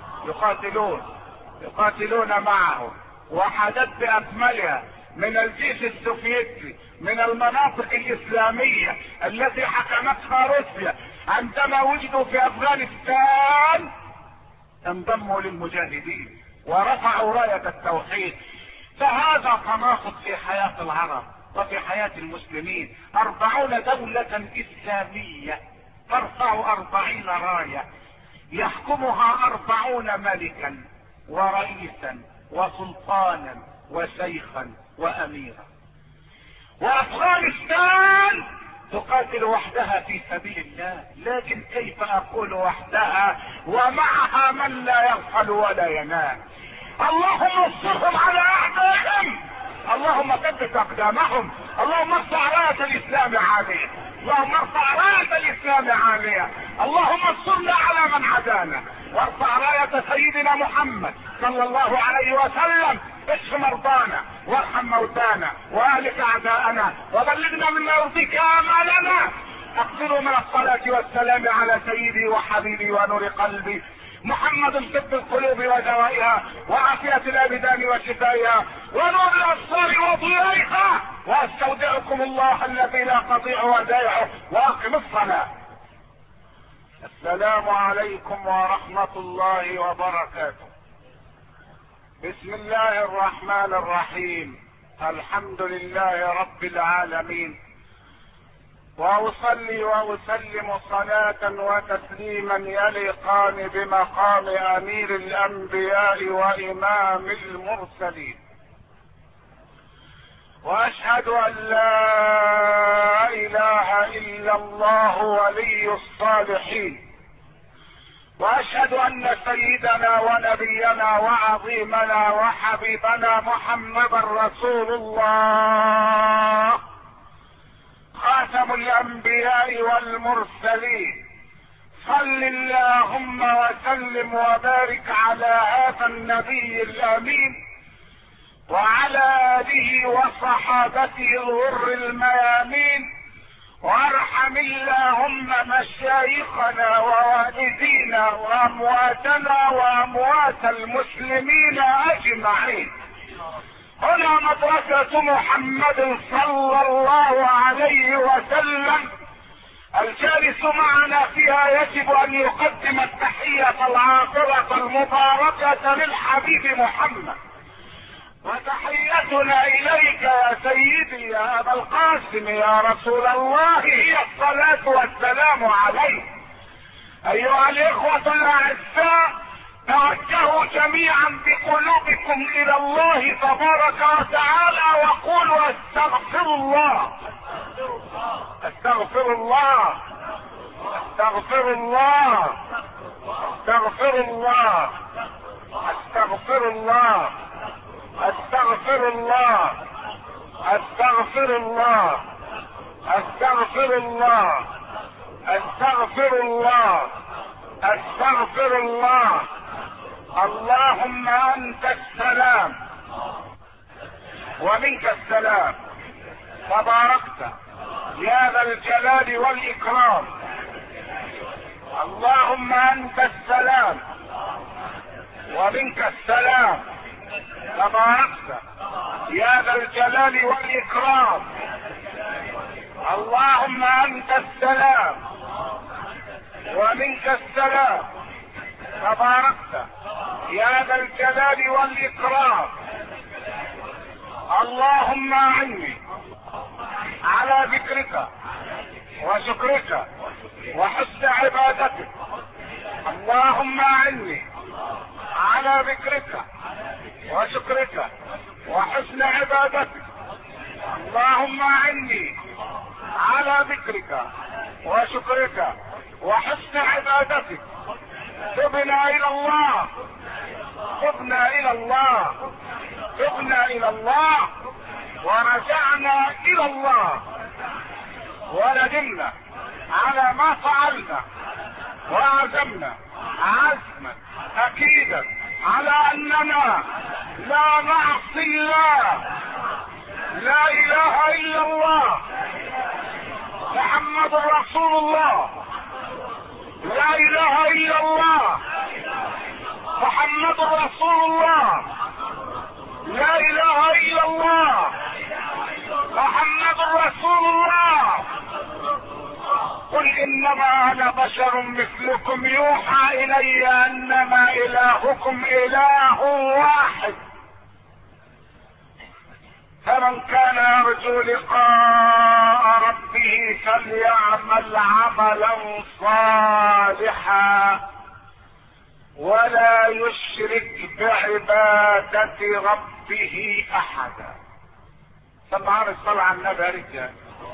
يقاتلون معه. وحدات باكملها من الجيش السوفيتي من المناطق الاسلامية التي حكمتها روسيا عندما وجدوا في افغانستان انضموا للمجاهدين ورفعوا راية التوحيد. فهذا تناقض في حياة العرب وفي حياة المسلمين. 40 دولة اسلامية ترفع 40 راية يحكمها 40 ملكا ورئيسا وسلطانا وشيخا واميرا. وافغانستان تقاتل وحدها في سبيل الله. لكن كيف اقول وحدها ومعها من لا يغفل ولا ينام؟ اللهم انصرهم على اعدائهم، اللهم ثبت اقدامهم، اللهم ارفع راية الاسلام عالية، اللهم ارفع راية الاسلام عالية، اللهم انصرنا على من عادانا، وارفع راية سيدنا محمد صلى الله عليه وسلم. اشف مرضانا وارحم موتانا واهلك اعداءنا وبلغنا مما يرضيك امالنا. اقصروا من الصلاة والسلام على سيدي وحبيبي ونور قلبي محمد، طب القلوب ودوائها وعافية الابدان وشفائها ونور الابصار وضيائها. واستودعكم الله الذي لا تضيع ودائعه واقم الصلاة. السلام عليكم ورحمة الله وبركاته. بسم الله الرحمن الرحيم. الحمد لله رب العالمين، واصلي واسلم صلاة وتسليما يليقان بمقام امير الانبياء وامام المرسلين. واشهد ان لا اله الا الله ولي الصالحين، واشهد ان سيدنا ونبينا وعظيمنا وحبيبنا محمدا رسول الله خاتم الانبياء والمرسلين. صل اللهم وسلم وبارك على هذا النبي الامين وعلى آله وصحابته الغر الميامين، وارحم اللهم مشايخنا ووالدينا وامواتنا واموات المسلمين اجمعين. هنا مدرسة محمد صلى الله عليه وسلم، الجالس معنا فيها يجب ان يقدم التحية العاطرة المباركة للحبيب محمد، وتحيتنا اليك يا سيدي يا ابا القاسم يا رسول الله هي الصلاة والسلام عليك. ايها الاخوة الاعزاء، توجهوا جميعا بقلوبكم الى الله تبارك وتعالى وقولوا استغفر الله استغفر الله استغفر الله استغفر الله استغفر الله استغفر الله استغفر الله استغفر الله استغفر الله استغفر الله. اللهم انت السلام ومنك السلام، تباركت يا ذا الجلال والاكرام. اللهم انت السلام ومنك السلام، تباركت يا ذا الجلال والاكرام. اللهم انت السلام ومنك السلام، تباركت يا ذا الجلال والاكرام. اللهم اعني على ذكرك وشكرك وحسن عبادتك. اللهم اعني على ذكرك وشكرك وحسن عبادتك. اللهم اعني على ذكرك وشكرك وحسن عبادتك. تبنا الى الله، تبنا الى الله، تبنا الى الله، ورجعنا الى الله، وندمنا على ما فعلنا، وعزمنا عزما اكيدا على اننا لا نعصي الله. لا اله الا الله محمد رسول الله. لا اله الا الله محمد رسول الله. لا اله الا الله محمد رسول الله. قل انما انا بشر مثلكم يوحى الي انما الهكم اله واحد، فمن كان يرجو لقاء ربه فليعمل عملا صالحا ولا يشرك بعبادة ربه احدا. سمعنا الصلاة على النبي يا رجال.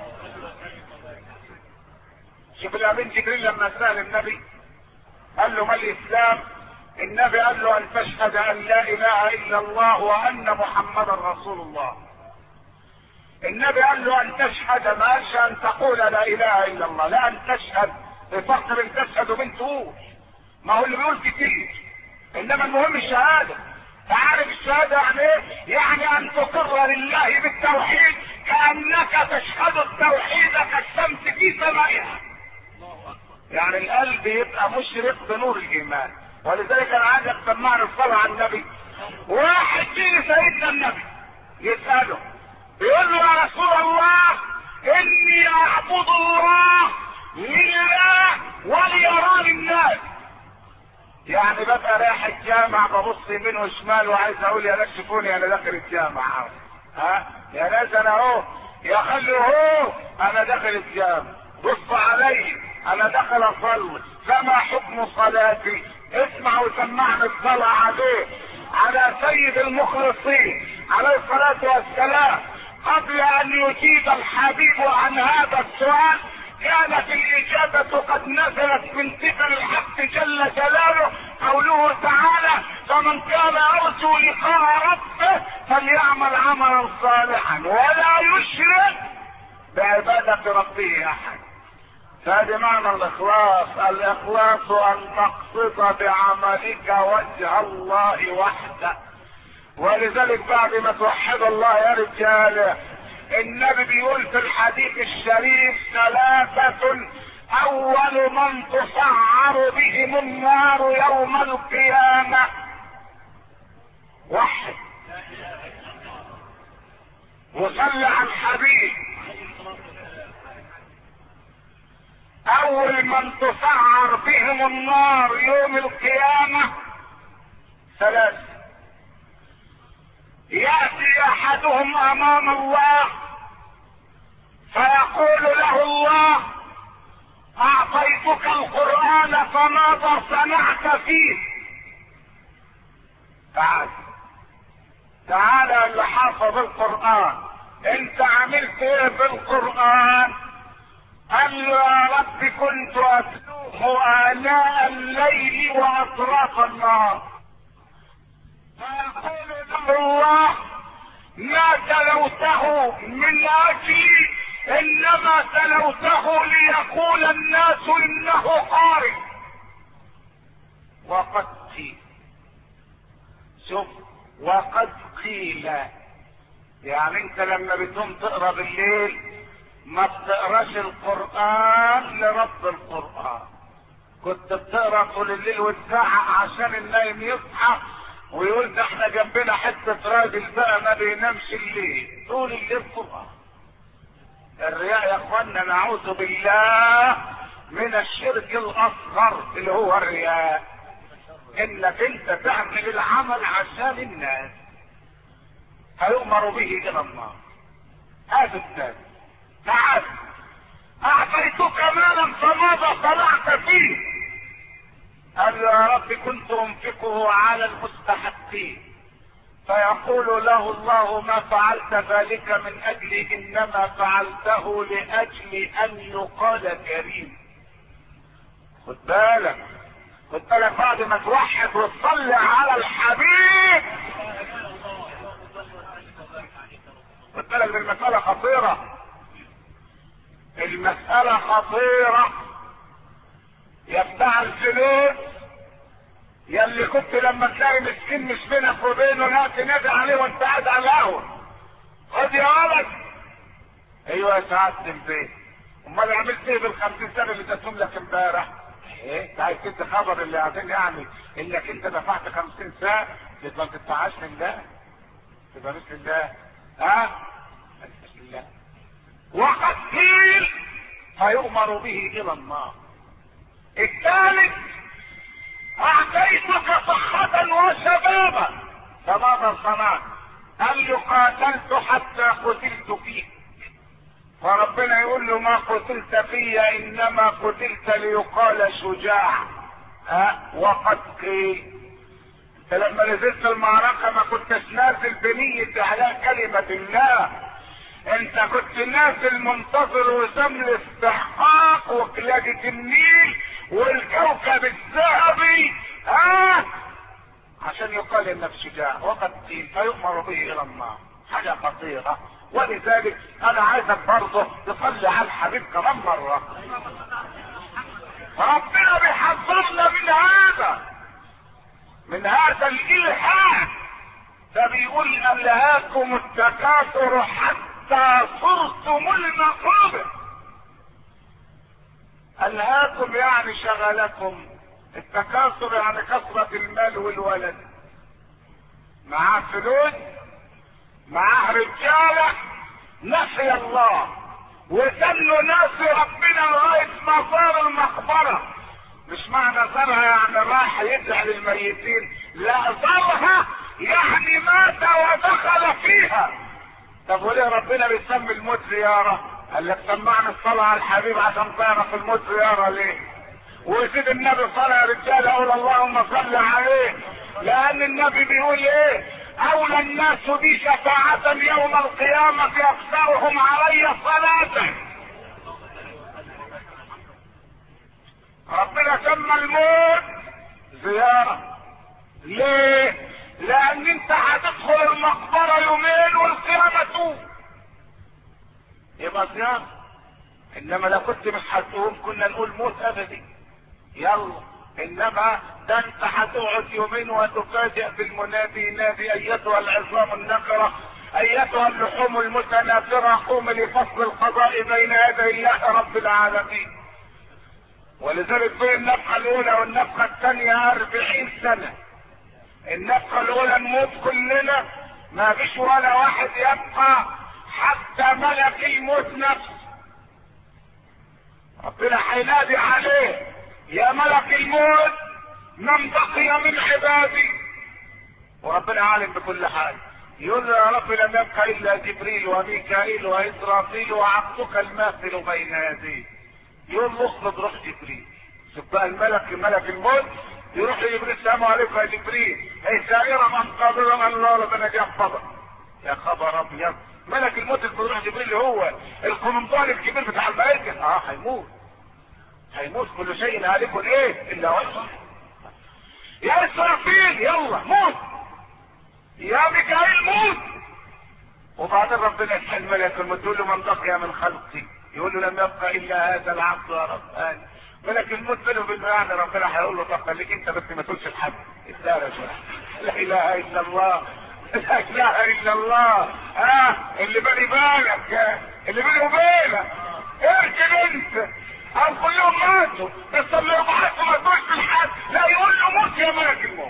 شوف الامين جبريل لما سأل النبي قال له ما الاسلام؟ النبي قال له ان تشهد ان لا اله الا الله وان محمدا رسول الله. النبي قال له ان تشهد، ما قالش ان تقول لا اله الا الله، لا ان تشهد بفقر ان تشهد وبنت تقول، ما هو اللي بيقول كتير، انما المهم الشهاده. تعرف الشهاده يعني ايه؟ يعني ان تقر لله بالتوحيد كانك تشهد التوحيد كالشمس في سمائها. يعني القلب يبقى مشرق بنور الايمان. ولذلك انا عايز اسمعنا الصلاه على النبي. واحد يجي سيدنا النبي يساله يقول له يا رسول الله اني اعبد الله لله وليراني الناس. يعني ببقى رايح الجامع ببص يمين وشمال وعايز اقول يا ناس شوفوني انا داخل الجامع. ها يا ناس انا اهو، يا خلي اهو انا داخل الجامع، بص علي انا داخل اصلي، فما حكم صلاتي؟ اسمع وسمعني الصلاة عليه، على سيد المخلصين عليه الصلاة والسلام. قبل ان يجيب الحبيب عن هذا السؤال كانت الاجابة قد نزلت من قبل الحق جل جلاله، قوله تعالى فمن كان يرجو لقاء ربه فليعمل عملا صالحا ولا يشرك بعبادة ربه احد. فهذا معنى الاخلاص. الاخلاص ان تقصد بعملك وجه الله وحده ولذلك بعد ما توحد الله يا رجال، النبي بيقول في الحديث الشريف: ثلاثة اول من تسعر بهم النار يوم القيامة. وحد وصلى على الحبيب. اول من تسعر بهم النار يوم القيامة ثلاثة: يأتي احدهم امام الله فيقول له الله: اعطيتك القرآن فماذا صنعت فيه؟ تعال اللي حافظ القرآن، انت عملت ايه بالقرآن؟ قال له: يا رب كنت اتلوه آناء الليل واطراف النهار. فيقول له الله: ما تلوته من اجلي، انما تلوته ليقول الناس انه قارئ. وقد قيل، شوف، وقد قيل يعني انت لما بتقوم تقرا بالليل ما بتقراش القرآن لرب القرآن، كنت بتقرا طول الليل وتزعق عشان النايم يصحى ويقول: ده احنا جنبنا حته راجل بقى ما بينامش الليل، طول الليل قرآن. الرياء يا اخوانا نعوذ بالله من الشرك الاصغر اللي هو الرياء، انك انت تعمل العمل عشان الناس، هيؤمر به الى النار. هذا الثاني: تعال اعطيتك مالا فماذا صنعت فيه؟ قال له: يا رب كنت انفقه على المستحقين. فيقول له الله: ما فعلت ذلك من اجلي، انما فعلته لاجل ان يقال كريم. خد بالك بعد ما توحد وتصلي على الحبيب، خد بالك من المسألة خطيرة، المسألة خطيرة. يا بتاع الفلوس، يا اللي كنت لما تلاقي مسكين مش بينك وبينه لا تنادي عليه وانت قاعد على القهوة: خد يا ولد. ايوه يا سعادة البيت، امال عملت ايه بال50 سنة اللي اديتهم لك امبارح؟ ايه؟ انت عايز تدي خبر اللي قاعدين يعني انك انت دفعت 50 ساعة؟ تبقى ما تدفعهاش لله، تبقى مش لله. مش لله. وقد قيل فيؤمر به الى النار. الثالث: اعطيتك صحة وشبابا فماذا صنعت؟ قال له: قاتلت حتى قتلت فيك. فربنا يقول له: ما قتلت في، انما قتلت ليقال شجاع. وقد قيل. انت لما نزلت المعركة ما كنتش نازل بنية اعلاء كلمة الله، انت كنت نازل منتظر وسم الاستحقاق وقلادة النيل والكوكب الذهبي عشان يقال انك شجاع. وقد قيل فيؤمر به الى النار. حاجة خطيرة. ولذلك انا عايزك برضه تصلي على الحبيب كمان مرة. ربنا بيحذرنا من هذا الالحاد. فبيقول: ألهاكم التكاثر حتى صرتم المقابر. ألهاكم يعني شغلكم، التكاثر يعني كثرة المال والولد، معاه فلوس، معاه رجالة، نسي الله وسنوا ناسي ربنا لغاية ما صار المقبرة. مش معنى زارها يعني راح يدعي للميتين، لا، زارها يعني مات ودخل فيها. طب وليه ربنا بيسمي الموت زيارة؟ قال لك: سمعنا الصلاة على الحبيب عشان تعرف الموت زيارة ليه. ويزيد النبي صلى يا رجال اقول: اللهم صل عليه، لان النبي بيقول ايه؟ اولى الناس بي شفاعة يوم القيامة اكثرهم علي صلاة. ربنا سمى الموت زيارة. ليه؟ لان انت هتدخل المقبرة يومين والقيامة تقوم، يبقى زيارة. انما لو كنت مش هتقوم كنا نقول موت ابدي. يلا انما ده انت هتقعد يومين وتفاجئ بالمنادي ينادي ايتها العظام النخرة ايتها اللحوم المتناثرة قوم لفصل القضاء بين يدي الله رب العالمين. ولذلك بين النفخة الاولى والنفخة الثانية 40 سنة. النفخة الاولى نموت كلنا، ما فيش ولا واحد يبقى حتى ملك الموت نفسه. ربنا هينادي عليه يا ملك الموت من بقي من عبادي، وربنا عالم بكل حال. يقول له يا رب لم يبقى الا جبريل وميكائيل واسرافيل وعبدك الماثل بين يديه. يقول له اخلد روح جبريل. شوف بقى ملك الموت يروح لجبريل السلام عليكم يا جبريل اي سائرة من قابلة من الله ربنا جاب خبر. يا خبر ابيض، ملك الموت اللي بيروح جبريل هو القمنطار الكبير بتاع الملائكة. هيموت كل شيء هالك ايه الا وجهه. يا اسرافيل يلا موت، يا ميكائيل موت. وبعدين ربنا يسأل الملك الموت يقول له من بقي من خلقي، يقول له لم يبقى الا هذا العبد يا رب. ملك الموت بينه وبين يعني ربنا هيقول له طب خليك انت بس ما تقولش لحد. لا اله الا الله، لا اله الا الله. اللي بالي بالك، اللي بيني وبينك اركن انت. او كلهم ماتوا بس اللي يضحك ما تقولش لحد. لا يقول له موت يا ملك الموت.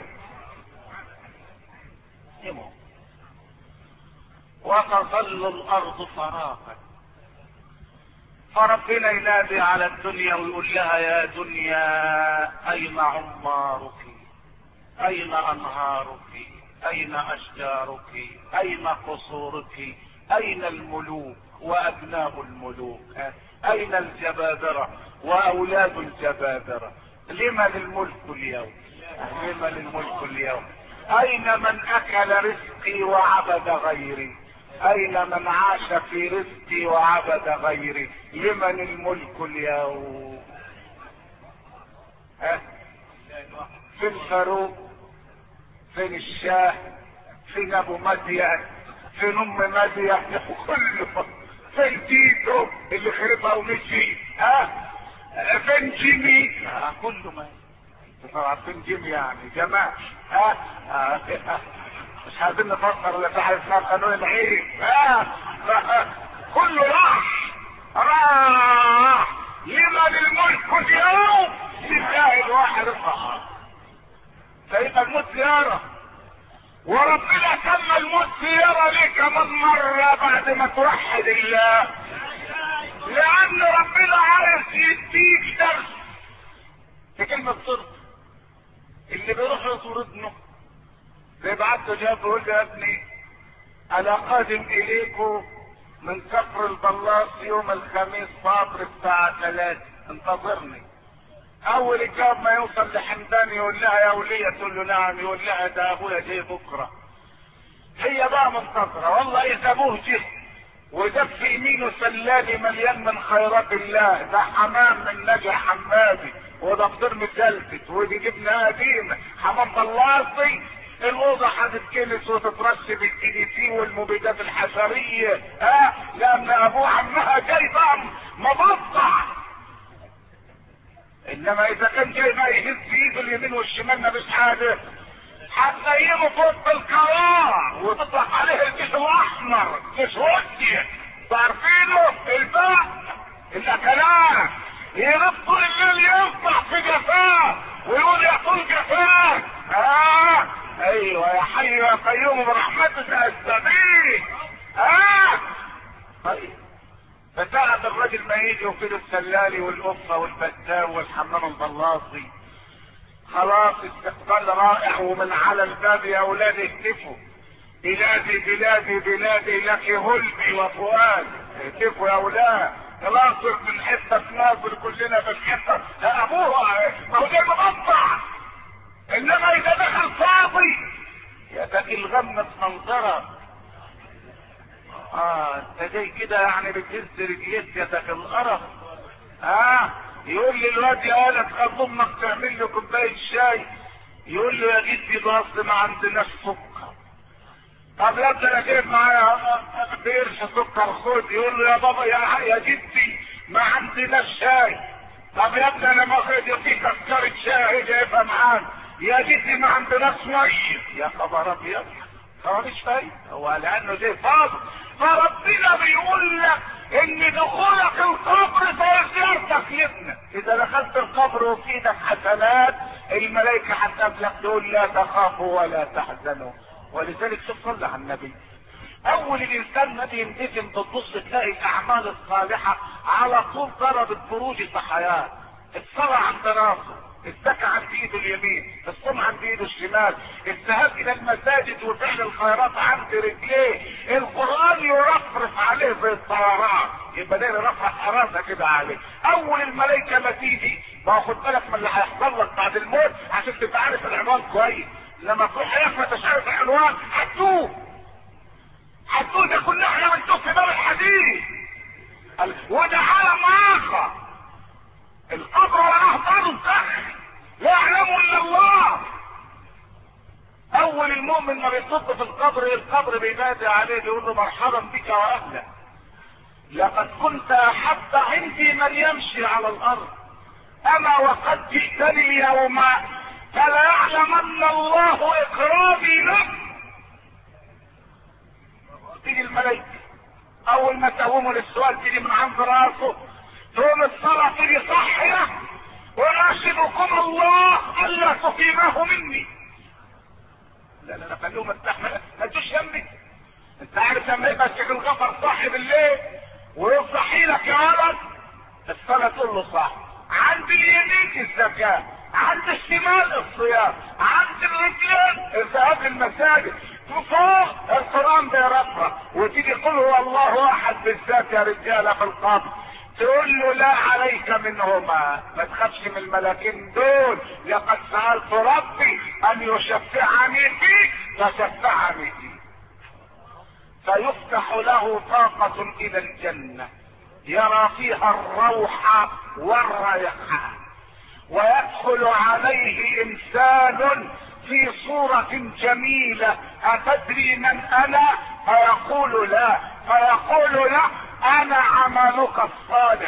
يموت وتظل الارض فراغا. فربنا ينادي على الدنيا ويقول لها يا دنيا اين عمارك، اين انهارك، اين اشجارك، اين قصورك، اين الملوك وابناء الملوك، اين الجبابرة واولاد الجبابرة. لمن الملك اليوم، لمن الملك اليوم. اين من اكل رزقي وعبد غيري، اين من عاش في رزقي وعبد غيري. لمن الملك اليوم. فين فاروق، فين الشاه، فين ابو مدين، فين ام مدين، كله. فين تيتو اللي خربها ومشي، فين جيمي، كله ما طبعا. فين جيمي يعني جماعة، مش عايزين نفكر ولا في حاجه اسمها قانون العيب. كله راح. لمن الملك اليوم؟ لله الواحد القهار. فيبقى الموت زياره، وربنا سمى الموت زياره ليه كمان مره بعد ما توحد الله، لان ربنا عايز يديك درس في كلمه صدق. اللي بيروح يزور ابنه بيبعت له جواب يقول له يا ابني انا قادم اليكم من كفر البلاط يوم الخميس فاطر الساعة 3 انتظرني. اول الجواب ما يوصل لحمدان يقول لها يا ولية، تقول له نعم، يقول لها ده ابويا جاي بكرة. هي بقى منتظرة. والله اذا ابوه جه وجاب في يمينه سلالي مليان من خيرات الله، ده حمام من نجع حمادي، وده فطير متجلفت، ودي جبنه قديمه حمام بلاطي. الاوضه هتتكنس وتترش بالكيديتي والمبيدات الحشريه، لان ابوه عمها جاي بقى مبطع. انما اذا كان جاي بقى يهز ايده اليمين والشمال ما فيش حاجه، هتنيمه فوق القراع وتطلق عليه الجيش الاحمر، جيش روسيا، عارفينه الباء الاكلات، يغيب طول الليل ينفع في جفاه ويقول يا طول جفاه. ايوه يا حي يا قيوم برحمتك استغيث. طيب فتعب الرجل ما يجي وكده السلالي والقفه والبتاو والحمام البلاطي. خلاص استقبال رائع، ومن على الباب يا اولاد اهتفوا بلادي بلادي بلادي لك هلبي وفؤاد. اهتفوا يا اولاد، ناصر من حته ناصر كلنا بالحته. ابوها ما هو جاي مقطع، انما اذا دخل فاضي يا باقي الغم منظره. انت جاي كده يعني بتهز رجليك يا داخل القرف. يقول لي الواد يا ولد خد امك تعمل له كوبايه شاي، يقول له يا جدي ده اصل ما عندناش سكر. طب يا ابني انا جايب معايا قرش سكر خد. يقول له يا بابا يا جدي ما عندناش شاي. طب طب يا ابني انا ماخد في تذكرة شاهد يا معانا يا جدي ما عندناش ميه يا خبر ابيض. هو مش فاهم، هو لانه زي فاضل. فربنا بيقول لك ان دخولك القبر فيزيارتك لابنك. اذا دخلت القبر وفي ايدك حسنات الملائكه هتقابلك تقول لا تخافوا ولا تحزنوا. ولذلك شوف صلى على النبي. اول الانسان ما بيندفن بتبص تلاقي الاعمال الصالحه على طول ضربت بروج في حياه. الصلاه عند راسه، الزكاة عند ايده اليمين، الصوم عند ايده الشمال، الذهاب الى المساجد وفعل الخيرات عند رجليه، القرآن يرفرف عليه زي الطيران. يبقى ده رفع حراسة كده عليه. اول الملائكة ما تيجي ما خد بالك من اللي هيحصل لك بعد الموت عشان تبقى عارف العنوان كويس. لما تروح هناك ما تش عارف العنوان هتوه ده كلنا احنا بنشوف في باب الحديث. وده عالم اخر. القبر وراه برزخ لا يعلمه الا الله. اول المؤمن ما بيصد في القبر بينادي عليه بيقول له مرحبا بك واهلا، لقد كنت احب عندي من يمشي على الارض، اما وقد جئتني اليوم فلا يعلمن الله اكرامي لك. تيجي الملائكه اول ما تقوموا للسؤال تيجي من عند راسه، تقوم الصلاه تيجي صحيه واناشدكم الله الا تقيمه مني. لا خليهم استحمل ما تجوش يمي. انت عارف لما يبقى الشيخ الغفر صاحي بالليل ويصحي لك يا ولد الصلاه تقول له صح. عند اليمين الزكاه، عند الشمال الصيام، عند الرجلين الذهاب للمساجد، فوق القران بيرفرف. وتيجي قل هو الله احد بالذات يا رجاله في القبر تقول له لا عليك منهما، ما تخافش من الملاكين دول، لقد سألت ربي ان يشفعني فيك فشفعني فيك. فيفتح له طاقة الى الجنة يرى فيها الروح والريحان، ويدخل عليه انسان في صورة جميلة اتدري من انا؟ فيقول لا، فيقول لا انا عملك الصالح.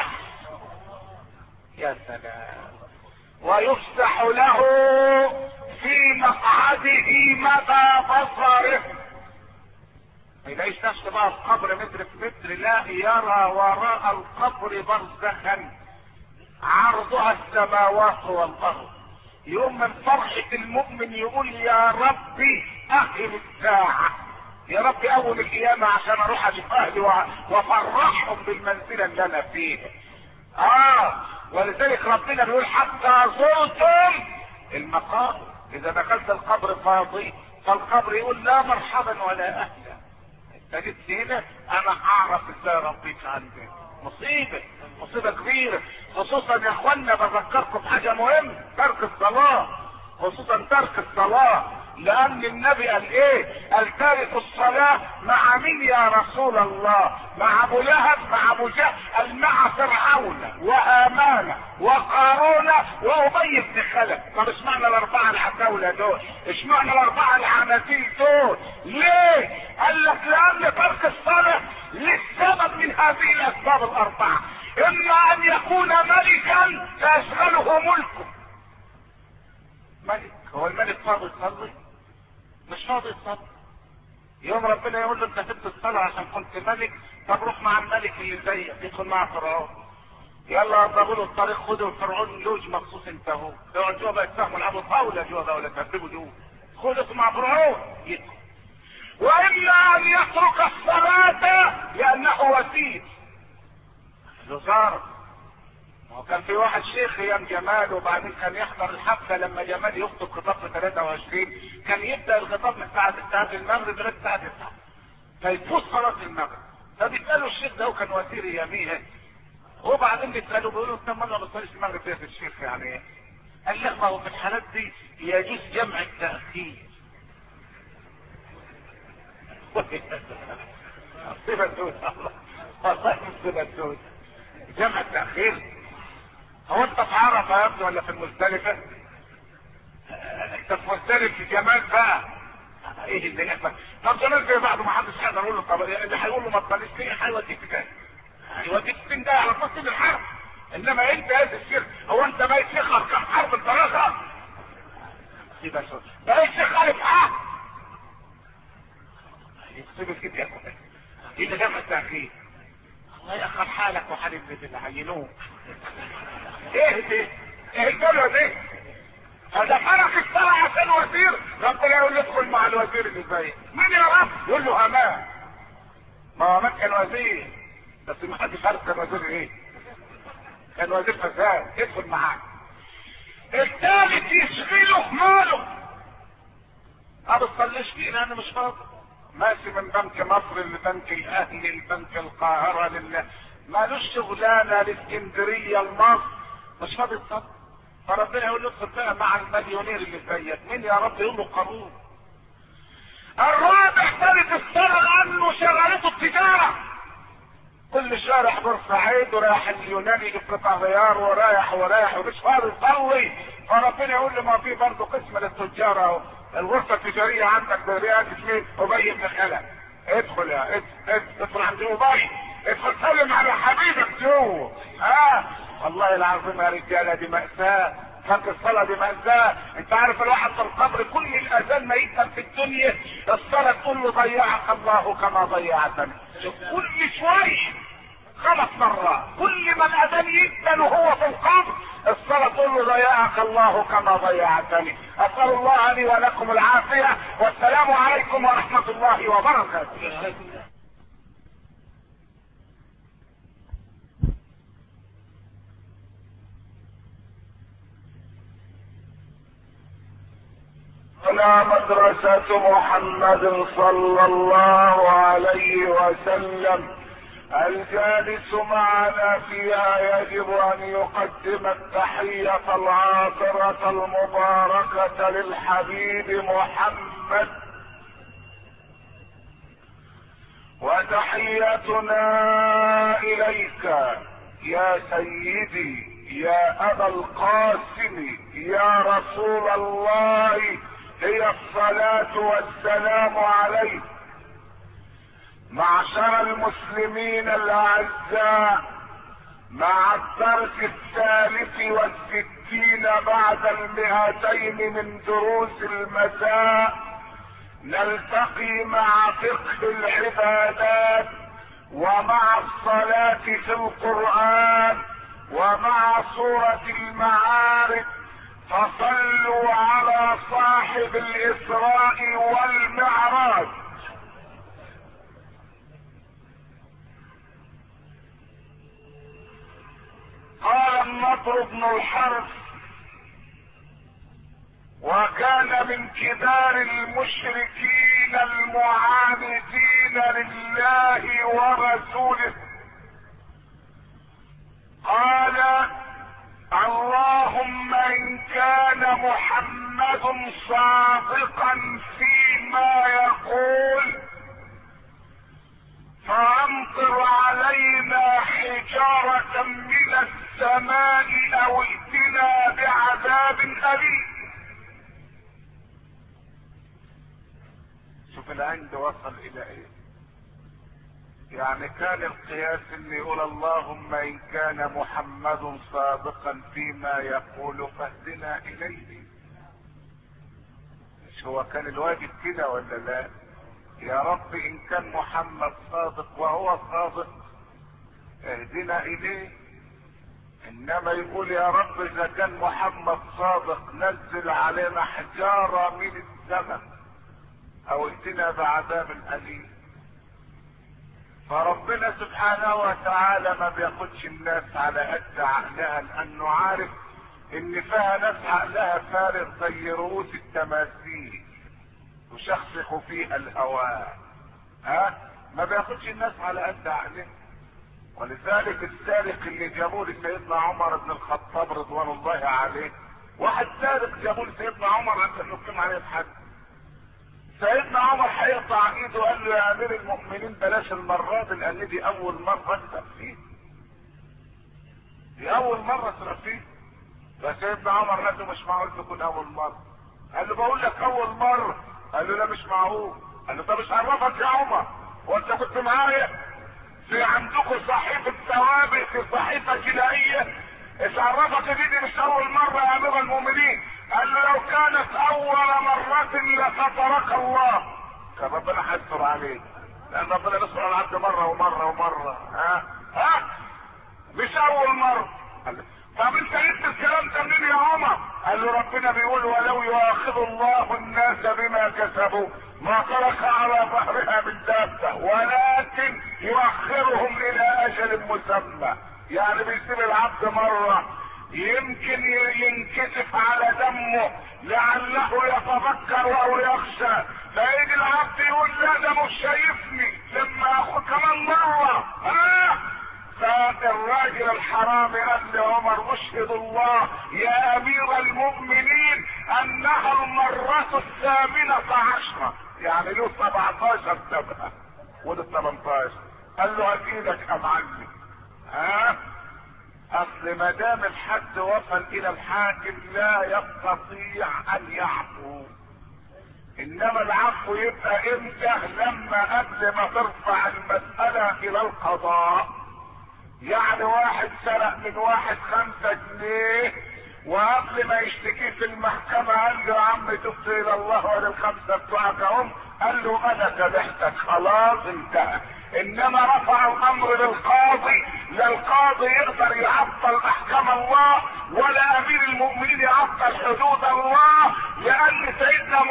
يا سلام. ويفتح له في مقعده مدى بصره، ما يلاقيش نفسه بقى في قبر متر في متر، لا يرى وراء القبر برزخا عرضها السماوات والارض. يوم من فرحة المؤمن يقول يا ربي اهل الساعة، يا رب اول القيامة عشان اروح اشوف اهلي وافرحهم بالمنزلة اللي انا فيها. ولذلك ربنا بيقول حتى زرتم المقابر. اذا دخلت القبر فاضي فالقبر يقول لا مرحبا ولا اهلا. انت جيت هنا انا اعرف ازاي ربيك عندي. مصيبة كبيرة، خصوصا يا اخوانا بذكركم بحاجة مهمة، ترك الصلاة، خصوصا ترك الصلاة. لان النبي قال ايه؟ قال تارك الصلاة مع مين يا رسول الله؟ مع ابو لهب، مع ابو جهل، قال مع فرعون وهامان وقارون وابي بن خلف. طب اشمعنى الاربعة العتاولة دول؟ اشمعنى الاربعة العناتيل دول؟ ليه؟ قال لك لان ترك الصلاة للسبب من هذه الاسباب الاربعة. اما ان يكون ملكا فيشغله ملكه. ملك، هو الملك فاضي يصلي؟ مش فاضي يصلي. يوم ربنا يقول له انت سبت الصلاة عشان كنت ملك، طب روح مع الملك اللي زيك يدخل مع فرعون. يلا اضربوا له الطريق، خدوا فرعون لوج مخصوص انت هو. يقعد جوه بقى يتفهموا يلعبوا طاولة جوه بقى ولا تهببوا جوه. خدوا مع فرعون يدخل. والا ان يترك الصلاة لانه وسيل. وزارة. وكان في واحد شيخ ايام جمال وبعدين كان يحضر الحفله لما جمال يخطب خطاب في 23 كان يبدا الخطاب من الساعه 6 المغرب لغايه الساعه 9 فيفوت صلاه المغرب. فبيسالوا الشيخ ده وكان وزير اياميها وبعدين بيسالوا بيقولوا انت ما بتصليش المغرب ليه يا الشيخ يعني ايه؟ قال لك ما هو في الحالات دي يجوز جمع التاخير. مصيبه الدود والله مصيبه الدود. جمع التاخير. هو انت في عرفه يا ابني ولا في المزدلفه؟ انت في مزدلف في جمال بقى. ايه اللي يحصل؟ طب جمال زي بعض ما حدش هيقدر يقول له طب اللي هيقول له ما تصليش ليه هيوديك في كام؟ هيوديك فين ده على فصل الحرب. انما انت يا الشيخ هو كده شو ده الشيخ خالد يكتب كده يا اخويا كده جمع التأخير. الله يأخر حالك وحال البيت اللي عينوه. ايه دي؟ ايه الدولة دي؟ هذا فرق الصلاة عشان وزير، ربنا يقول له ادخل مع الوزير اللي زيك. مين يا رب؟ يقول له امان. ما هو امان كان وزير، بس ما حدش عارف كان وزير ايه. كان وزير فساد، ادخل معاه. الثالث يشغله ماله. ما بتصليش فينا، انا مش فاضي. ماشي من بنك مصر لبنك الاهلي لبنك القاهرة مالوش شغلانة لاسكندرية لمصر، مش فاضي الصبر. فربنا يقول له ادخل بقى مع المليونير اللي زيك. مين يا رب؟ يقول له قارون. الرابع ثالث الصلاة لانه شغلته التجارة. كل شارع بورسعيد ورايح اليوناني يجيب قطع غيار ورايح ومش فاضي يصلي. فربنا يقول له ما في برضه قسم للتجار اهو. الغرفة التجارية عندك برئاسة مين؟ أبي بن خلف. ادخل يا ادخل عند أبي، ادخل سلم على حبيبك جوه. والله العظيم يا رجالة دي مأساة. فك الصلاة دي مأساة. انت عارف الواحد في القبر كل الأذان ما يكتب في الدنيا الصلاة تقول له ضيعك الله كما ضيعتني. كل شوية 5 مرات كل ما الأذان يكتب وهو في القبر الصلاة تقول له ضيعك الله كما ضيعتني. أسأل الله لي ولكم العافية، والسلام عليكم ورحمة الله وبركاته. هنا مدرسة محمد صلى الله عليه وسلم. الجالس معنا فيها يجب ان يقدم التحية العاطرة المباركة للحبيب محمد. وتحيتنا اليك يا سيدي يا ابا القاسم يا رسول الله هي الصلاة والسلام عليك. معشر المسلمين الاعزاء، مع الدرس 63 بعد 200 من دروس المساء نلتقي مع فقه العبادات ومع الصلاة في القرآن ومع سورة المعارج. فصلوا على صاحب الإسراء والمعراج. قال النضر بن الحارث وكان من كبار المشركين المعاندين لله ورسوله، قال اللهم ان كان محمد صادقا فيما يقول فامطر علينا حجارة من السماء او ائتنا بعذاب اليم. شوف العند وصل الى ايه. يعني كان القياس ان يقول اللهم ان كان محمد صادقا فيما يقول فاهدنا اليه. مش هو كان الواجب كده ولا لا؟ يا رب ان كان محمد صادق وهو صادق اهدنا اليه. انما يقول يا رب اذا كان محمد صادق نزل علينا حجارة من السماء او ائتنا بعذاب اليم. فربنا سبحانه وتعالى ما بياخدش الناس على قد عقلها، لانه عارف ان فيها ناس عقلها فارغ زي رؤوس التماثيل وشخصخوا فيها الهواء. ما بياخدش الناس على قد عقلها. ولذلك السارق اللي جابوه لسيدنا عمر بن الخطاب رضوان الله عليه، واحد سارق جابوه لسيدنا عمر عشان يقيم عليه الحد. سيدنا عمر هيقطع ايده وقال له يا امير المؤمنين بلاش المرة دي لان دي اول مرة اسرق فيه. دي اول مرة اسرق فيه. فسيدنا عمر قال له مش معقول تكون اول مرة. قال له بقول لك اول مرة. قال له لا مش معقول. قال له طب مش عرفك يا عمر وانت كنت معايا في عندكم صحيفة ثوابت في صحيفة جنائية؟ ايش عرفك دي مش اول مرة يا امير المؤمنين؟ قال له لو كانت اول ربنا هيستر عليك، لان ربنا بيستر على العبد مره ومره ومره. ها مش اول مره. طب انت جبت الكلام ده منين يا عمر؟ قال له ربنا بيقول ولو يؤاخذ الله الناس بما كسبوا ما ترك على ظهرها من دابه ولكن يؤخرهم الى اجل مسمى. يعني بيسيب العبد مره يمكن ينكسف على دمه لعله يتذكر او يخشى، فيجي العبد يقول لا ده مش شايفني لما اخد كمان مره. فالراجل الحرامي قال لعمر اشهد الله يا امير المؤمنين انها المرة 18، يعني له 17 سنة وده 18. قال له هات ايدك يا معلم. اصل ما دام الحد وصل الى الحاكم لا يستطيع ان يعفو، انما العفو يبقى امتى؟ لما قبل ما ترفع المسألة الى القضاء. يعني واحد سرق من واحد 5 جنيه وقبل ما يشتكيه في المحكمة قال له يا عم تبت الى الله ولا ال5 بتوعك اهم، قال له انا سامحتك خلاص انتهى. انما رفع الامر للقاضي، لا القاضي يقدر يعطل احكام الله ولا امير المؤمنين يعطل حدود الله، لان سيدنا